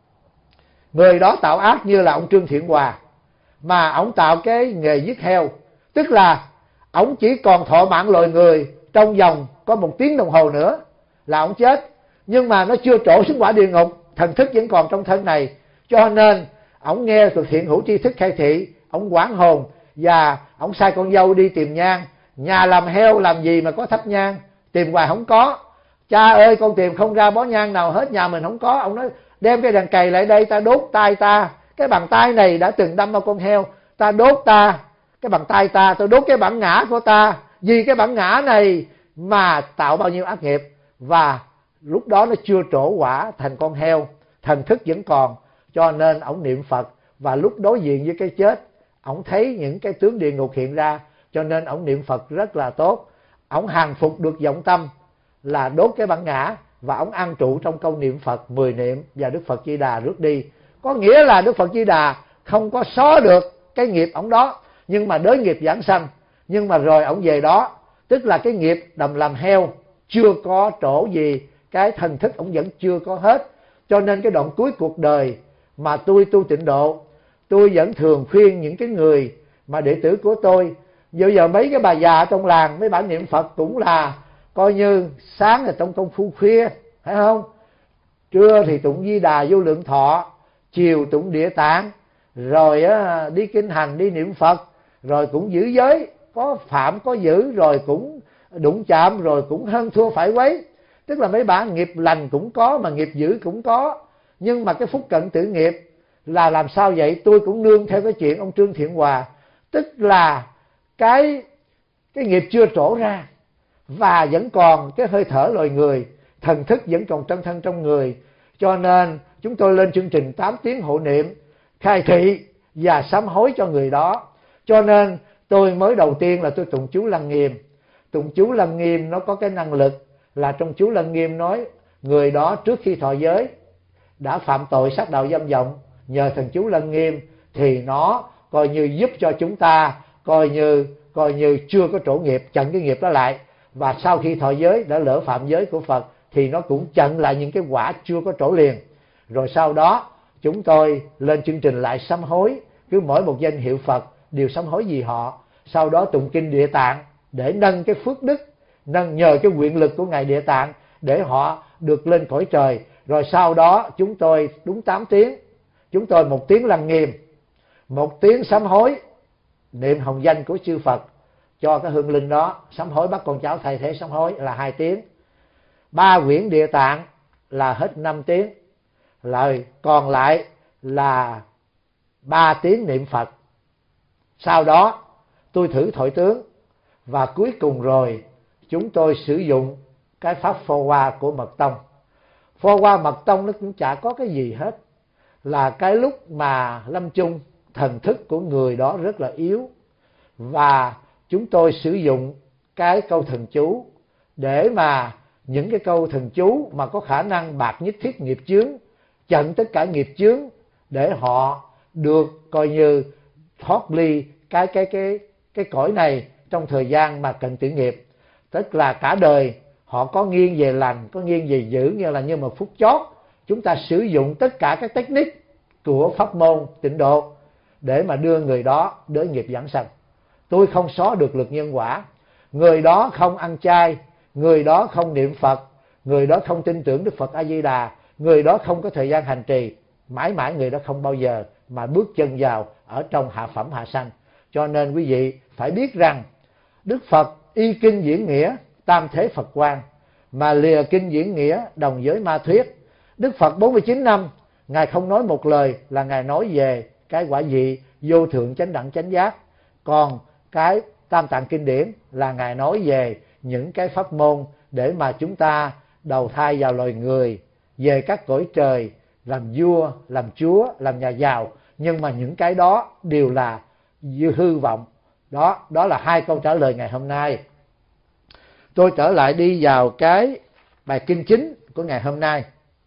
người đó tạo ác như là ông Trương Thiện Hòa, mà ông tạo cái nghề giết heo, tức là ổng chỉ còn thọ mạng loài người trong vòng có một tiếng đồng hồ nữa là ổng chết. Nhưng mà nó chưa trổ xuống quả địa ngục, thần thức vẫn còn trong thân này. Cho nên ổng nghe từ thiện hữu tri thức khai thị, ổng quảng hồn và ổng sai con dâu đi tìm nhang. Nhà làm heo làm gì mà có thắp nhang, tìm hoài không có. Cha ơi, con tìm không ra bó nhang nào hết, nhà mình không có. Ông nói đem cái đèn cày lại đây, ta đốt tay ta. Cái bàn tay này đã từng đâm vào con heo, ta đốt ta. Cái bàn tay ta, tôi đốt cái bản ngã của ta. Vì cái bản ngã này mà tạo bao nhiêu ác nghiệp. Và lúc đó nó chưa trổ quả thành con heo, thần thức vẫn còn. Cho nên ổng niệm Phật, và lúc đối diện với cái chết, ổng thấy những cái tướng địa ngục hiện ra. Cho nên ổng niệm Phật rất là tốt. Ổng hàng phục được vọng tâm là đốt cái bản ngã, và ổng an trụ trong câu niệm Phật mười niệm, và Đức Phật Di Đà rước đi. Có nghĩa là Đức Phật Di Đà không có xóa được cái nghiệp ổng đó, nhưng mà đới nghiệp giảng sanh. Nhưng mà rồi ổng về đó, tức là cái nghiệp đầm làm heo chưa có trổ gì, cái thần thức ổng vẫn chưa có hết. Cho nên cái đoạn cuối cuộc đời mà tôi tu tịnh độ, tôi vẫn thường khuyên những cái người mà đệ tử của tôi. Giờ giờ mấy cái bà già trong làng, mấy bà niệm Phật cũng là coi như sáng là trong công phu khuya, phải không? Trưa thì tụng Di Đà Vô Lượng Thọ, chiều tụng Địa Tạng, rồi á, đi kinh hành, đi niệm Phật, rồi cũng giữ giới, có phạm có giữ, rồi cũng đụng chạm, rồi cũng hơn thua phải quấy. Tức là mấy bà nghiệp lành cũng có, mà nghiệp dữ cũng có. Nhưng mà cái phúc cận tử nghiệp là làm sao vậy? Tôi cũng nương theo cái chuyện ông Trương Thiện Hòa. Tức là cái cái nghiệp chưa trổ ra, và vẫn còn cái hơi thở loài người, thần thức vẫn còn trong thân trong người. Cho nên chúng tôi lên chương trình tám tiếng hộ niệm, khai thị và sám hối cho người đó. Cho nên tôi mới đầu tiên là tôi tụng chú Lăng Nghiêm. Tụng chú Lăng Nghiêm nó có cái năng lực là trong chú Lăng Nghiêm nói người đó trước khi thọ giới đã phạm tội sát đạo dâm vọng, nhờ thần chú Lăng Nghiêm thì nó coi như giúp cho chúng ta coi như coi như chưa có trổ nghiệp, chặn cái nghiệp đó lại. Và sau khi thọ giới đã lỡ phạm giới của Phật thì nó cũng chặn lại những cái quả chưa có trổ liền. Rồi sau đó chúng tôi lên chương trình lại sám hối, cứ mỗi một danh hiệu Phật đều sám hối vì họ. Sau đó tụng kinh Địa Tạng để nâng cái phước đức, nâng nhờ cái nguyện lực của Ngài Địa Tạng để họ được lên cõi trời. Rồi sau đó chúng tôi đúng tám tiếng, chúng tôi một tiếng Lăng Nghiêm, một tiếng sám hối niệm hồng danh của chư Phật cho cái hương linh đó, sám hối bắt con cháu thay thế sám hối là hai tiếng. Ba quyển Địa Tạng là hết năm tiếng, lại còn lại là ba tiếng niệm Phật. Sau đó tôi thử thổi tướng, và cuối cùng rồi chúng tôi sử dụng cái pháp phô hoa của Mật Tông. Phô hoa Mật Tông nó cũng chả có cái gì hết, là cái lúc mà lâm chung thần thức của người đó rất là yếu, và chúng tôi sử dụng cái câu thần chú để mà những cái câu thần chú mà có khả năng bạc nhất thiết nghiệp chướng, chặn tất cả nghiệp chướng để họ được coi như thoát ly cái cái cái cái cõi này trong thời gian mà cận tử nghiệp. Tức là cả đời họ có nghiêng về lành, có nghiêng về dữ, như là như một phút chót chúng ta sử dụng tất cả các technique của pháp môn tịnh độ để mà đưa người đó đến nghiệp giảng sanh. Tôi không xóa được lực nhân quả. Người đó không ăn chay, người đó không niệm Phật, người đó không tin tưởng Đức Phật A Di Đà, người đó không có thời gian hành trì, mãi mãi người đó không bao giờ mà bước chân vào ở trong hạ phẩm hạ sanh. Cho nên quý vị phải biết rằng Đức Phật y kinh diễn nghĩa tam thế Phật quan, mà lìa kinh diễn nghĩa đồng giới ma thuyết. Đức Phật bốn mươi chín năm Ngài không nói một lời, là Ngài nói về cái quả vị vô thượng chánh đẳng chánh giác. Còn cái tam tạng kinh điển là Ngài nói về những cái pháp môn để mà chúng ta đầu thai vào loài người, về các cõi trời, làm vua, làm chúa, làm nhà giàu. Nhưng mà những cái đó đều là hư vọng. Đó, đó là hai câu trả lời ngày hôm nay. Tôi trở lại đi vào cái bài kinh chính của ngày hôm nay.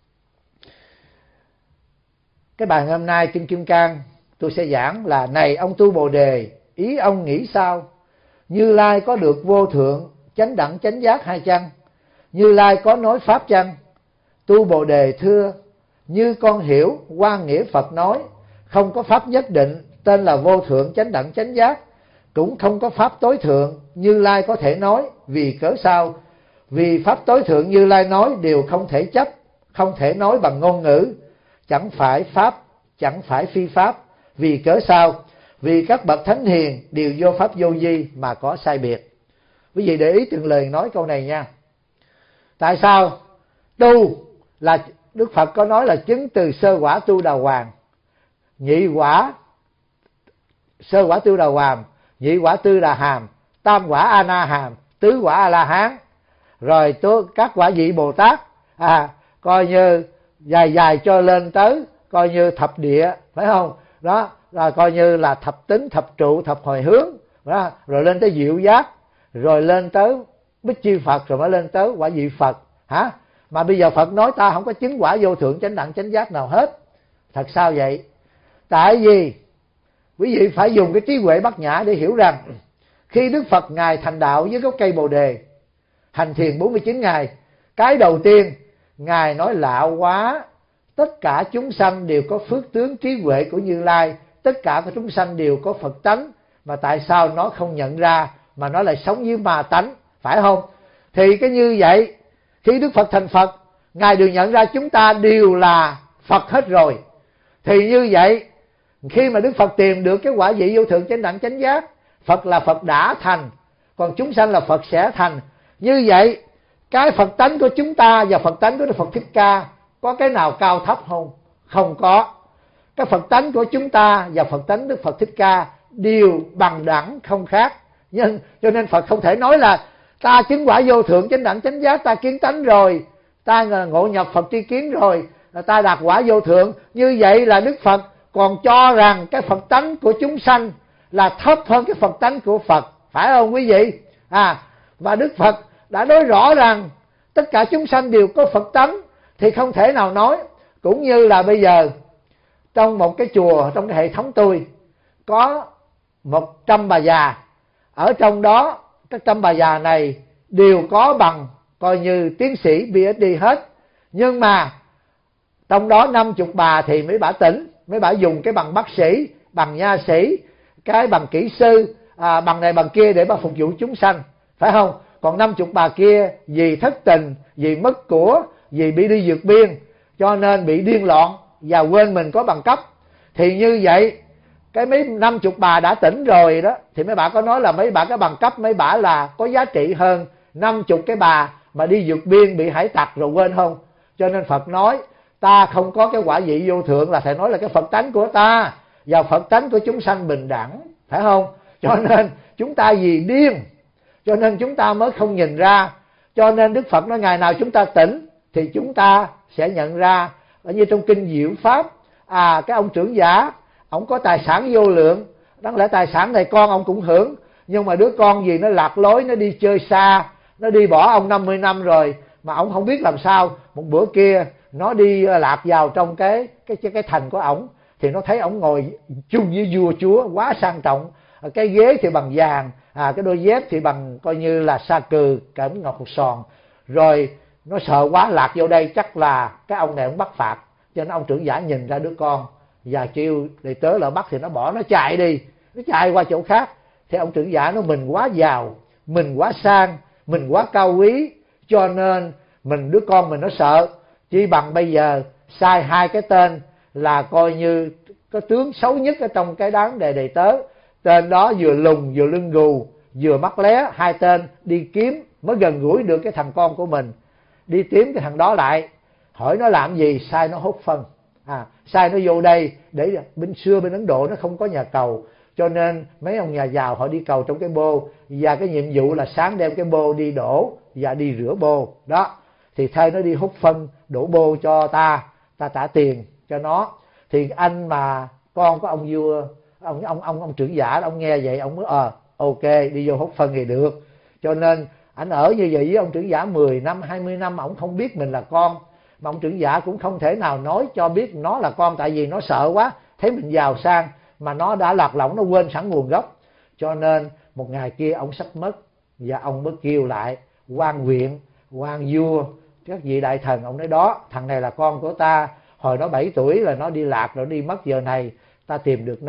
Cái bài hôm nay Kinh Kim Cang tôi sẽ giảng là: này ông tu Bồ Đề, ý ông nghĩ sao? Như Lai có được vô thượng chánh đẳng chánh giác hay chăng? Như Lai có nói pháp chăng? Tu Bồ Đề thưa: như con hiểu quan nghĩa Phật nói, không có pháp nhất định tên là vô thượng chánh đẳng chánh giác. cũng không có pháp tối thượng Như Lai có thể nói. Vì cớ sao? Vì pháp tối thượng Như Lai nói đều không thể chấp, không thể nói bằng ngôn ngữ, chẳng phải pháp, chẳng phải phi pháp. Vì cớ sao? Vì các bậc thánh hiền đều vô pháp vô vi mà có sai biệt. Quý vị để ý từng lời nói câu này nha. Tại sao? Tu là Đức Phật có nói là chứng từ sơ quả tu đà hoàng, nhị quả sơ quả tu đà hoàng, nhị quả tư đà hàm, tam quả a na hàm, tứ quả a la hán. Rồi tôi các quả vị Bồ Tát à, coi như dài dài cho lên tới coi như thập địa, phải không? Đó là coi như là thập tính, thập trụ, thập hồi hướng đó. Rồi lên tới diệu giác, rồi lên tới Bích Chi Phật, rồi mới lên tới quả vị Phật hả? Mà bây giờ Phật nói ta không có chứng quả vô thượng chánh đẳng chánh giác nào hết. Thật sao vậy? Tại vì quý vị phải dùng cái trí huệ bát nhã để hiểu rằng khi Đức Phật Ngài thành đạo với gốc cây Bồ Đề, hành thiền bốn mươi chín ngày, cái đầu tiên Ngài nói lạ quá, tất cả chúng sanh đều có phước tướng trí huệ của Như Lai, tất cả các chúng sanh đều có Phật tánh, mà tại sao nó không nhận ra mà nó lại sống với ma tánh, phải không? Thì cái như vậy, khi Đức Phật thành Phật, Ngài đều nhận ra chúng ta đều là Phật hết rồi. Thì như vậy, khi mà Đức Phật tìm được cái quả vị vô thượng chánh đẳng chánh giác, Phật là Phật đã thành, còn chúng sanh là Phật sẽ thành. Như vậy, cái Phật tánh của chúng ta và Phật tánh của Đức Phật Thích Ca có cái nào cao thấp không? Không có. Cái Phật tánh của chúng ta và Phật tánh Đức Phật Thích Ca đều bằng đẳng không khác. Nhưng cho nên Phật không thể nói là ta chứng quả vô thượng chánh đẳng chánh giác, ta kiến tánh rồi, ta ngộ nhập Phật tri kiến rồi, ta đạt quả vô thượng. Như vậy là Đức Phật còn cho rằng cái Phật tánh của chúng sanh là thấp hơn cái Phật tánh của Phật, phải không quý vị? À, và Đức Phật đã nói rõ rằng tất cả chúng sanh đều có Phật tánh, thì không thể nào nói. Cũng như là bây giờ trong một cái chùa, trong cái hệ thống tôi có một trăm bà già, ở trong đó các trăm bà già này đều có bằng coi như tiến sĩ ph đê hết, nhưng mà trong đó năm chục bà thì mấy bà tỉnh, mấy bà dùng cái bằng bác sĩ, bằng nha sĩ, cái bằng kỹ sư, à, bằng này bằng kia để mà phục vụ chúng sanh, phải không? Còn năm chục bà kia vì thất tình, vì mất của, vì bị đi vượt biên, cho nên bị điên loạn và quên mình có bằng cấp. Thì như vậy, cái mấy năm chục bà đã tỉnh rồi đó, thì mấy bà có nói là mấy bà cái bằng cấp mấy bà là có giá trị hơn năm chục cái bà mà đi vượt biên bị hải tặc rồi quên không? Cho nên Phật nói ta không có cái quả vị vô thượng, là thầy nói là cái Phật tánh của ta và Phật tánh của chúng sanh bình đẳng, phải không? Cho nên chúng ta vì điên, cho nên chúng ta mới không nhìn ra. Cho nên Đức Phật nói ngày nào chúng ta tỉnh thì chúng ta sẽ nhận ra. Ở như trong kinh Diệu Pháp, à cái ông trưởng giả, ông có tài sản vô lượng, đáng lẽ tài sản này con ông cũng hưởng, nhưng mà đứa con gì nó lạc lối, nó đi chơi xa, nó đi bỏ ông năm mươi năm rồi mà ông không biết làm sao. Một bữa kia nó đi lạc vào trong cái cái cái, cái thành của ổng, thì nó thấy ổng ngồi chung với vua chúa quá sang trọng, cái ghế thì bằng vàng, à cái đôi dép thì bằng coi như là sa cừ cẩm ngọc sòn. Rồi nó sợ quá, lạc vô đây chắc là cái ông này ông bắt phạt, cho nên ông trưởng giả nhìn ra đứa con và kêu đệ tớ là bắt, thì nó bỏ, nó chạy đi, nó chạy qua chỗ khác. Thì ông trưởng giả nó mình quá giàu, mình quá sang, mình quá cao quý, cho nên mình đứa con mình nó sợ. Chỉ bằng bây giờ sai hai cái tên là coi như có tướng xấu nhất ở trong cái đám đề đầy tớ. Tên đó vừa lùn vừa lưng gù vừa mắt lé, hai tên đi kiếm mới gần gũi được cái thằng con của mình. Đi kiếm cái thằng đó lại, hỏi nó làm gì, sai nó hút phân. À, sai nó vô đây để bên xưa bên Ấn Độ nó không có nhà cầu, cho nên mấy ông nhà giàu họ đi cầu trong cái bô, và cái nhiệm vụ là sáng đem cái bô đi đổ và đi rửa bô đó. Thì thay nó đi hút phân đổ bô cho ta, ta trả tiền cho nó. Thì anh mà con của ông vua, ông ông ông ông trưởng giả, ông nghe vậy ông mới ờ à, ok đi vô hút phân thì được. Cho nên anh ở như vậy với ông trưởng giả mười năm hai mươi năm, ông không biết mình là con, mà ông trưởng giả cũng không thể nào nói cho biết nó là con, tại vì nó sợ quá, thấy mình giàu sang mà nó đã lạc lõng, nó quên sẵn nguồn gốc. Cho nên một ngày kia ông sắp mất, và ông mới kêu lại quan huyện, quan vua, các vị đại thần. Ông nói đó, thằng này là con của ta, hồi nó bảy tuổi là nó đi lạc rồi đi mất, giờ này ta tìm được nó,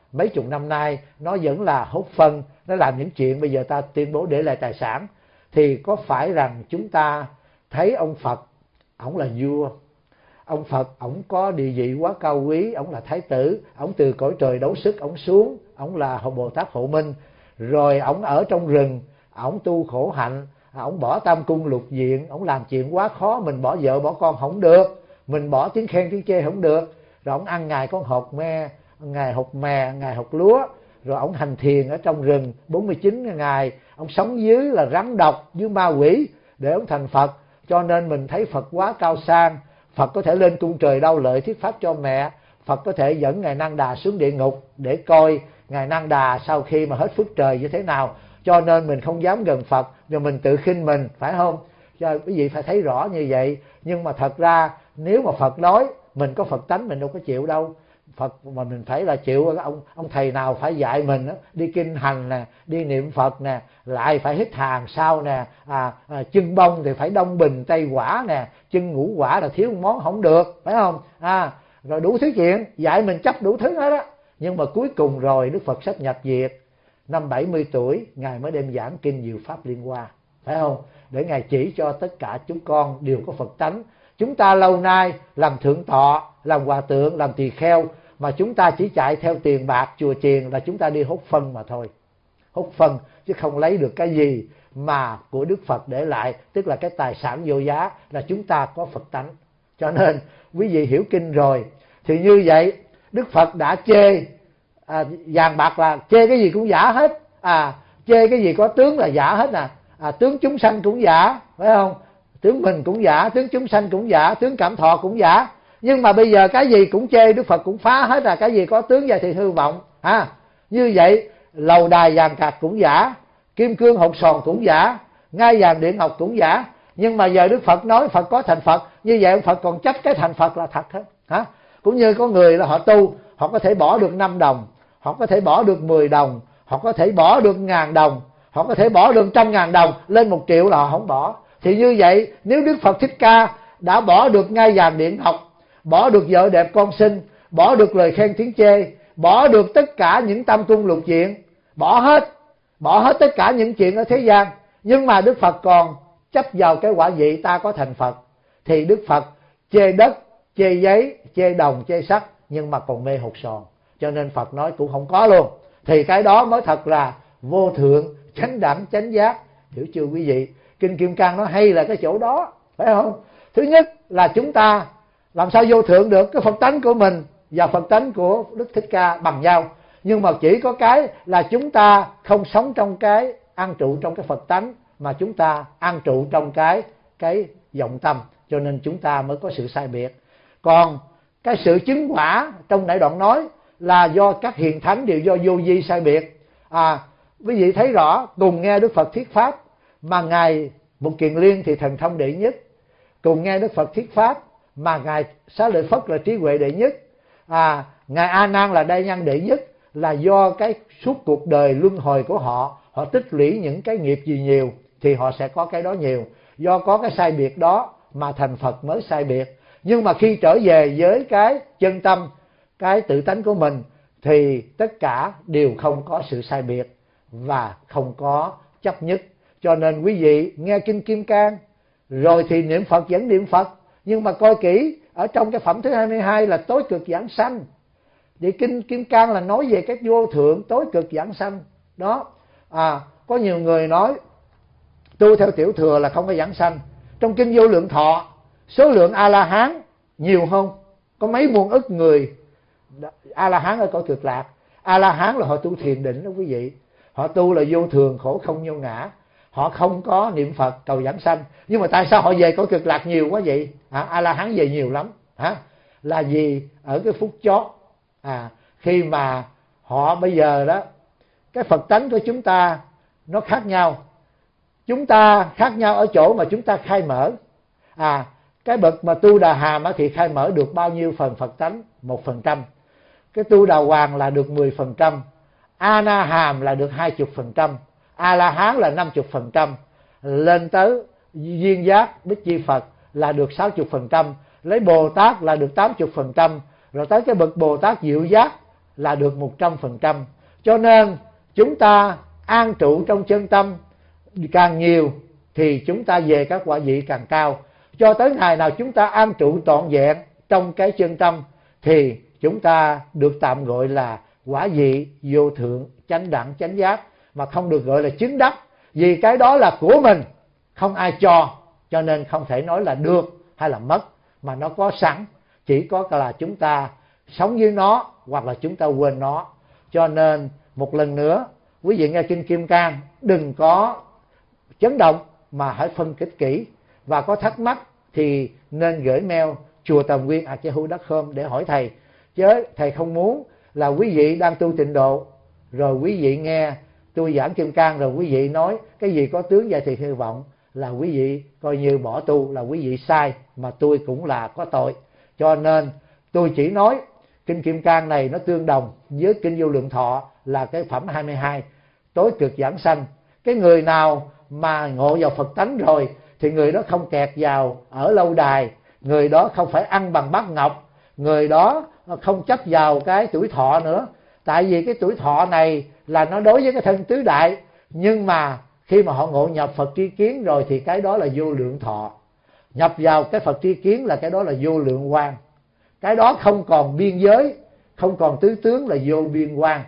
mấy chục năm nay nó vẫn là hốt phân, nó làm những chuyện bây giờ ta tuyên bố để lại tài sản. Thì có phải rằng chúng ta thấy ông Phật, ổng là vua, ông Phật ổng có địa vị quá cao quý, ổng là thái tử, ổng từ cõi trời đấu sức ổng xuống, ổng là Bồ Tát Hộ Minh, rồi ổng ở trong rừng, ổng tu khổ hạnh, ổng bỏ tam cung lục diện, ổng làm chuyện quá khó, mình bỏ vợ bỏ con không được, mình bỏ tiếng khen tiếng chê không được, rồi ổng ăn ngày con hột me, ngày hột mè, ngày hột lúa, rồi ổng hành thiền ở trong rừng bốn mươi chín ngày, ổng sống dưới là rắn độc, dưới ma quỷ để ổng thành Phật. Cho nên mình thấy Phật quá cao sang. Phật có thể lên cung trời đau lợi thuyết pháp cho mẹ, Phật có thể dẫn ngài Năng Đà xuống địa ngục để coi ngài Năng Đà sau khi mà hết phước trời như thế nào. Cho nên mình không dám gần Phật, rồi mình tự khinh mình, phải không? Cho quý vị phải thấy rõ như vậy. Nhưng mà thật ra nếu mà Phật nói, mình có Phật tánh mình đâu có chịu đâu. Phật mà mình phải là chịu, ông ông thầy nào phải dạy mình đó, đi kinh hành nè, đi niệm Phật nè, lại phải hít hàng sau nè, à, à, chân bông thì phải đông bình tây quả nè, chân ngũ quả là thiếu một món không được, phải không? À, rồi đủ thứ chuyện dạy mình chấp đủ thứ hết á. Nhưng mà cuối cùng rồi Đức Phật sắp nhập diệt, năm bảy mươi tuổi ngài mới đem giảng kinh Diệu Pháp Liên Hoa, phải không? Để ngài chỉ cho tất cả chúng con đều có Phật tánh. Chúng ta lâu nay làm thượng tọa, làm hòa thượng, làm tỳ kheo, mà chúng ta chỉ chạy theo tiền bạc chùa chiền, là chúng ta đi hút phân mà thôi. Hút phân chứ không lấy được cái gì mà của Đức Phật để lại, tức là cái tài sản vô giá, là chúng ta có Phật tánh. Cho nên quý vị hiểu kinh rồi thì như vậy Đức Phật đã chê à, vàng bạc là chê cái gì cũng giả hết, à chê cái gì có tướng là giả hết nè, à, tướng chúng sanh cũng giả, phải không? Tướng mình cũng giả, tướng chúng sanh cũng giả, tướng cảm thọ cũng giả. Nhưng mà bây giờ cái gì cũng chê, Đức Phật cũng phá hết, là cái gì có tướng vậy thì hư vọng ha. Như vậy lầu đài vàng cạc cũng giả, kim cương hột sòn cũng giả, ngai vàng điện ngọc cũng giả. Nhưng mà giờ Đức Phật nói Phật có thành Phật, như vậy ông Phật còn chấp cái thành Phật là thật hết hả? Cũng như có người là họ tu, họ có thể bỏ được năm đồng, họ có thể bỏ được mười đồng, họ có thể bỏ được ngàn đồng, họ có thể bỏ được trăm ngàn đồng, lên một triệu là họ không bỏ. Thì như vậy nếu Đức Phật Thích Ca đã bỏ được ngai vàng điện ngọc, bỏ được vợ đẹp con xinh, bỏ được lời khen tiếng chê, bỏ được tất cả những tam cung lục diện, bỏ hết, bỏ hết tất cả những chuyện ở thế gian, nhưng mà Đức Phật còn chấp vào cái quả vị ta có thành Phật, thì Đức Phật chê đất, chê giấy, chê đồng, chê sắt, nhưng mà còn mê hột sòn. Cho nên Phật nói cũng không có luôn. Thì cái đó mới thật là vô thượng, chánh đẳng, chánh giác. Hiểu chưa quý vị? Kinh Kim Cang nó hay là cái chỗ đó, phải không? Thứ nhất là chúng ta làm sao vô thượng được? Cái Phật tánh của mình và Phật tánh của Đức Thích Ca bằng nhau. Nhưng mà chỉ có cái là chúng ta không sống trong cái an trụ trong cái Phật tánh, mà chúng ta an trụ trong cái cái vọng tâm, cho nên chúng ta mới có sự sai biệt. Còn cái sự chứng quả trong nãy đoạn nói là do các hiền thánh đều do vô vi sai biệt. À, quý vị thấy rõ, cùng nghe Đức Phật thuyết pháp mà ngài Mục Kiền Liên thì thần thông đệ nhất, cùng nghe Đức Phật thuyết pháp mà ngài Xá Lợi Phất là trí huệ đệ nhất, à ngài A Nan là đại nhân đệ nhất, là do cái suốt cuộc đời luân hồi của họ, họ tích lũy những cái nghiệp gì nhiều thì họ sẽ có cái đó nhiều. Do có cái sai biệt đó mà thành Phật mới sai biệt. Nhưng mà khi trở về với cái chân tâm, cái tự tánh của mình, thì tất cả đều không có sự sai biệt và không có chấp nhất. Cho nên quý vị nghe Kinh Kim Cang rồi thì niệm Phật vẫn niệm Phật, nhưng mà coi kỹ ở trong cái phẩm thứ hai mươi hai là tối cực giảng sanh. Thì Kinh Kim Cang là nói về cái vô thượng tối cực giảng sanh đó. À, có nhiều người nói tu theo tiểu thừa là không có giảng sanh. Trong Kinh Vô Lượng Thọ, số lượng A-la-hán nhiều không? Có mấy muôn ức người A-la-hán ở cõi Cực Lạc. A-la-hán là họ tu thiền định đó quý vị. Họ tu là vô thường, khổ không, vô ngã. Họ không có niệm Phật cầu giảng sanh. Nhưng mà tại sao họ về cõi Cực Lạc nhiều quá vậy? À, A-la-hán về nhiều lắm. Hả? Là vì ở cái phút chót, à, khi mà họ bây giờ đó, cái Phật tánh của chúng ta nó khác nhau. Chúng ta khác nhau ở chỗ mà chúng ta khai mở. À, cái bậc mà tu Đà Hàm thì khai mở được bao nhiêu phần Phật tánh? Một phần trăm. Cái tu Đà Hoàng là được mười phần trăm. A Na Hàm là được hai mươi phần trăm. A La Hán là năm mươi phần trăm. Lên tới Duyên Giác Bích Chi Phật là được sáu mươi phần trăm. Lấy Bồ Tát là được tám mươi phần trăm. Rồi tới cái bậc Bồ Tát Diệu Giác là được một trăm phần trăm. Cho nên chúng ta an trụ trong chân tâm càng nhiều thì chúng ta về các quả vị càng cao. Cho tới ngày nào chúng ta an trụ trọn vẹn trong cái chân tâm thì chúng ta được tạm gọi là quả vị vô thượng chánh đẳng chánh giác, mà không được gọi là chứng đắc. Vì cái đó là của mình, không ai cho, cho nên không thể nói là được hay là mất, mà nó có sẵn, chỉ có là chúng ta sống với nó hoặc là chúng ta quên nó. Cho nên một lần nữa, quý vị nghe Kinh Kim Cang đừng có chấn động mà hãy phân tích kỹ, và có thắc mắc thì nên gửi mail chùa Tầm Nguyên a yahoo chấm com để hỏi thầy. Chứ thầy không muốn là quý vị đang tu tịnh độ rồi quý vị nghe tôi giảng Kim Cang rồi quý vị nói cái gì có tướng vậy thì hy vọng là quý vị coi như bỏ tu, là quý vị sai, mà tôi cũng là có tội. Cho nên tôi chỉ nói Kinh Kim Cang này nó tương đồng với Kinh Vô Lượng Thọ là cái phẩm hai mươi hai, tối cực giảng sanh. Cái người nào mà ngộ vào Phật tánh rồi thì người đó không kẹt vào ở lâu đài, người đó không phải ăn bằng bát ngọc, người đó không chấp vào cái tuổi thọ nữa. Tại vì cái tuổi thọ này là nó đối với cái thân tứ đại, nhưng mà khi mà họ ngộ nhập Phật tri kiến rồi thì cái đó là vô lượng thọ. Nhập vào cái Phật tri kiến là cái đó là vô lượng quang. Cái đó không còn biên giới, không còn tứ tướng, là vô biên quang,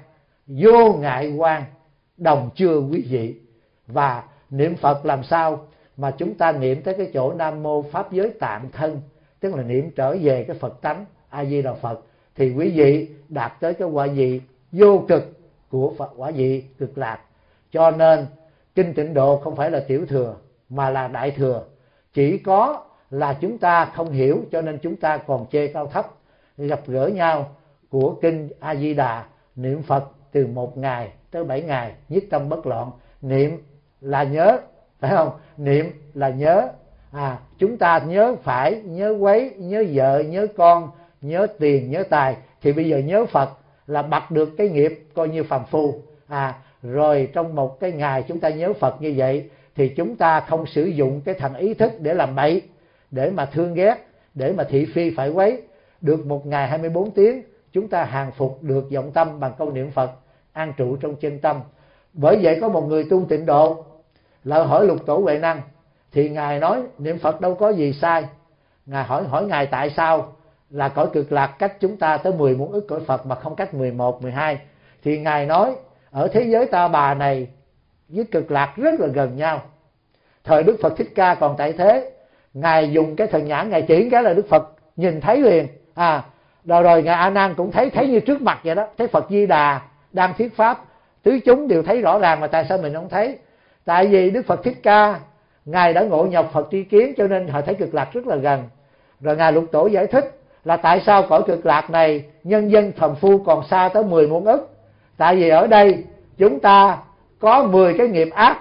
vô ngại quang, đồng chưa quý vị. Và niệm Phật làm sao mà chúng ta niệm tới cái chỗ Nam Mô Pháp Giới Tạng Thân, tức là niệm trở về cái Phật tánh A Di Đà Phật, thì quý vị đạt tới cái quả vị vô cực của Phật, quả vị cực lạc. Cho nên Kinh Tịnh Độ không phải là tiểu thừa mà là đại thừa. Chỉ có là chúng ta không hiểu cho nên chúng ta còn chê cao thấp. Gặp gỡ nhau của Kinh A Di Đà, niệm Phật từ một ngày tới bảy ngày, nhất tâm bất loạn. Niệm là nhớ, phải không? Niệm là nhớ. À, chúng ta nhớ phải, nhớ quấy, nhớ vợ, nhớ con, nhớ tiền, nhớ tài. Thì bây giờ nhớ Phật là bật được cái nghiệp coi như phàm phu. À, rồi trong một cái ngày chúng ta nhớ Phật như vậy thì chúng ta không sử dụng cái thằng ý thức để làm bậy, để mà thương ghét, để mà thị phi phải quấy. Được một ngày hai mươi bốn tiếng chúng ta hàng phục được vọng tâm bằng câu niệm Phật, an trụ trong chân tâm. Bởi vậy có một người tu tịnh độ lại hỏi Lục Tổ Huệ Năng, thì ngài nói niệm Phật đâu có gì sai. Ngài hỏi hỏi ngài tại sao là cõi cực lạc cách chúng ta tới mười muôn ức cõi Phật mà không cách mười một, mười hai. Thì ngài nói ở thế giới Ta Bà này với cực lạc rất là gần nhau. Thời Đức Phật Thích Ca còn tại thế, ngài dùng cái thần nhãn, ngài chỉ cái là Đức Phật nhìn thấy liền. À, rồi rồi ngài A Nan cũng thấy thấy như trước mặt vậy đó, thấy Phật Di Đà đang thuyết pháp, tứ chúng đều thấy rõ ràng, mà tại sao mình không thấy? Tại vì Đức Phật Thích Ca ngài đã ngộ nhập Phật tri kiến, cho nên họ thấy cực lạc rất là gần. Rồi ngài Lục Tổ giải thích là tại sao cõi cực lạc này nhân dân phàm phu còn xa tới mười muôn ức. Tại vì ở đây chúng ta có mười cái nghiệp ác.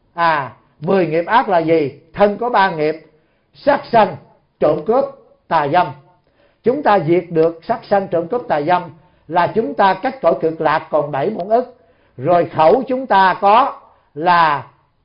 À, mười nghiệp ác là gì? Thân có ba nghiệp: sát sanh, trộm cướp, tà dâm. Chúng ta diệt được sát sanh, trộm cướp, tà dâm là chúng ta cách cõi cực lạc còn bảy muôn ức. Rồi khẩu chúng ta có là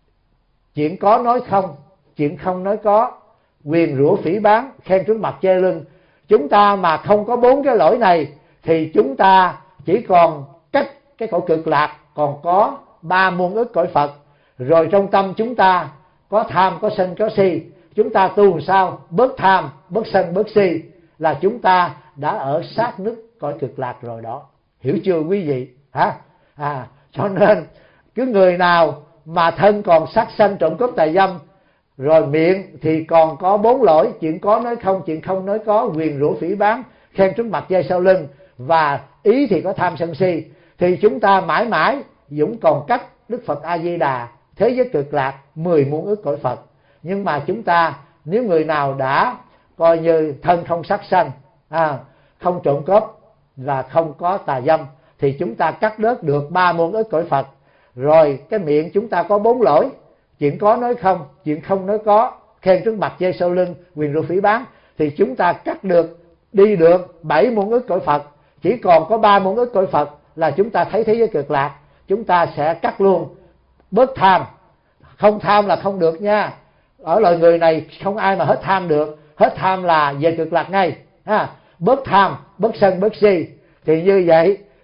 chuyện có nói không, chuyện không nói có, quyền rủa phỉ báng, khen trước mặt chê lưng. Chúng ta mà không có bốn cái lỗi này thì chúng ta chỉ còn cách cái cõi cực lạc còn có ba muôn ức cõi Phật. Rồi trong tâm chúng ta có tham, có sân, có si. Chúng ta tu làm sao bớt tham, bớt sân, bớt si là chúng ta đã ở sát nước cõi cực lạc rồi đó. Hiểu chưa quý vị? Hả? À, cho nên cứ người nào mà thân còn sát sanh, trộm cướp, tà dâm, rồi miệng thì còn có bốn lỗi: chuyện có nói không, chuyện không nói có, quyền rủa phỉ báng, khen trước mặt chê sau lưng, và ý thì có tham sân si, thì chúng ta mãi mãi vẫn còn cách Đức Phật A Di Đà thế giới cực lạc mười muôn ức cõi Phật. Nhưng mà chúng ta nếu người nào đã coi như thân không sát sanh, à, không trộm cướp và không có tà dâm, thì chúng ta cắt đớt được ba muôn ức cõi Phật. Rồi cái miệng chúng ta có bốn lỗi: chuyện có nói không, chuyện không nói có, khen trước mặt chê sau lưng, quyền rủa phỉ báng, thì chúng ta cắt được, đi được bảy muôn ức cõi Phật. Chỉ còn có ba muôn ức cõi Phật là chúng ta thấy thế giới cực lạc. Chúng ta sẽ cắt luôn, bớt tham. Không tham là không được nha. Ở loài người này không ai mà hết tham được. Hết tham là về cực lạc ngay. Ha. Bớt tham, bớt sân, bớt si. Thì như vậy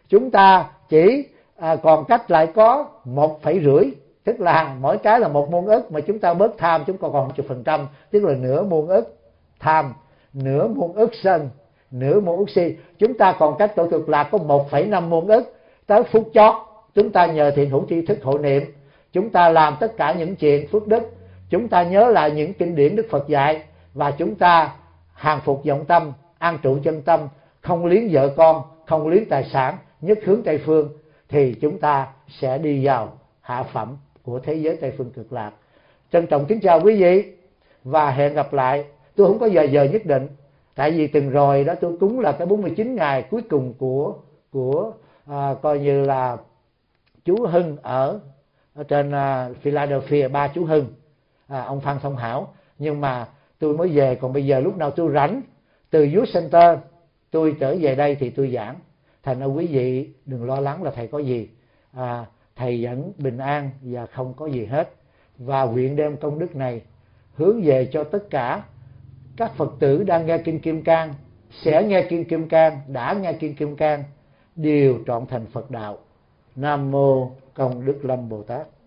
chúng ta chỉ à, còn cách lại có một phẩy rưỡi, tức là mỗi cái là một muôn ức, mà chúng ta bớt tham chúng ta còn một chục phần trăm, tức là nửa muôn ức tham, nửa muôn ức sân, nửa muôn ức si. Chúng ta còn cách tổ cực lạc có một phẩy năm muôn ức. Tới phút chót chúng ta nhờ thiện hữu tri thức hộ niệm, chúng ta làm tất cả những chuyện phước đức, chúng ta nhớ lại những kinh điển Đức Phật dạy, và chúng ta hàng phục vọng tâm, an trụ chân tâm, không liếng vợ con, không liếng tài sản, nhất hướng Tây phương, thì chúng ta sẽ đi vào hạ phẩm của thế giới Tây phương cực lạc. Trân trọng kính chào quý vị và hẹn gặp lại. Tôi không có giờ giờ nhất định, tại vì từng rồi đó tôi cúng là cái bốn mươi chín ngày cuối cùng của của à, coi như là chú Hưng ở, ở trên à, Philadelphia, ba chú Hưng, à, ông Phan Thông Hảo. Nhưng mà tôi mới về, còn bây giờ lúc nào tôi rảnh từ Youth Center tôi trở về đây thì tôi giảng. Thành ra quý vị đừng lo lắng là thầy có gì, à, thầy vẫn bình an và không có gì hết. Và nguyện đem công đức này hướng về cho tất cả các Phật tử đang nghe Kinh Kim Cang, sẽ nghe Kinh Kim Cang, đã nghe Kinh Kim Cang, đều trọn thành Phật đạo. Nam mô Công Đức Lâm Bồ Tát.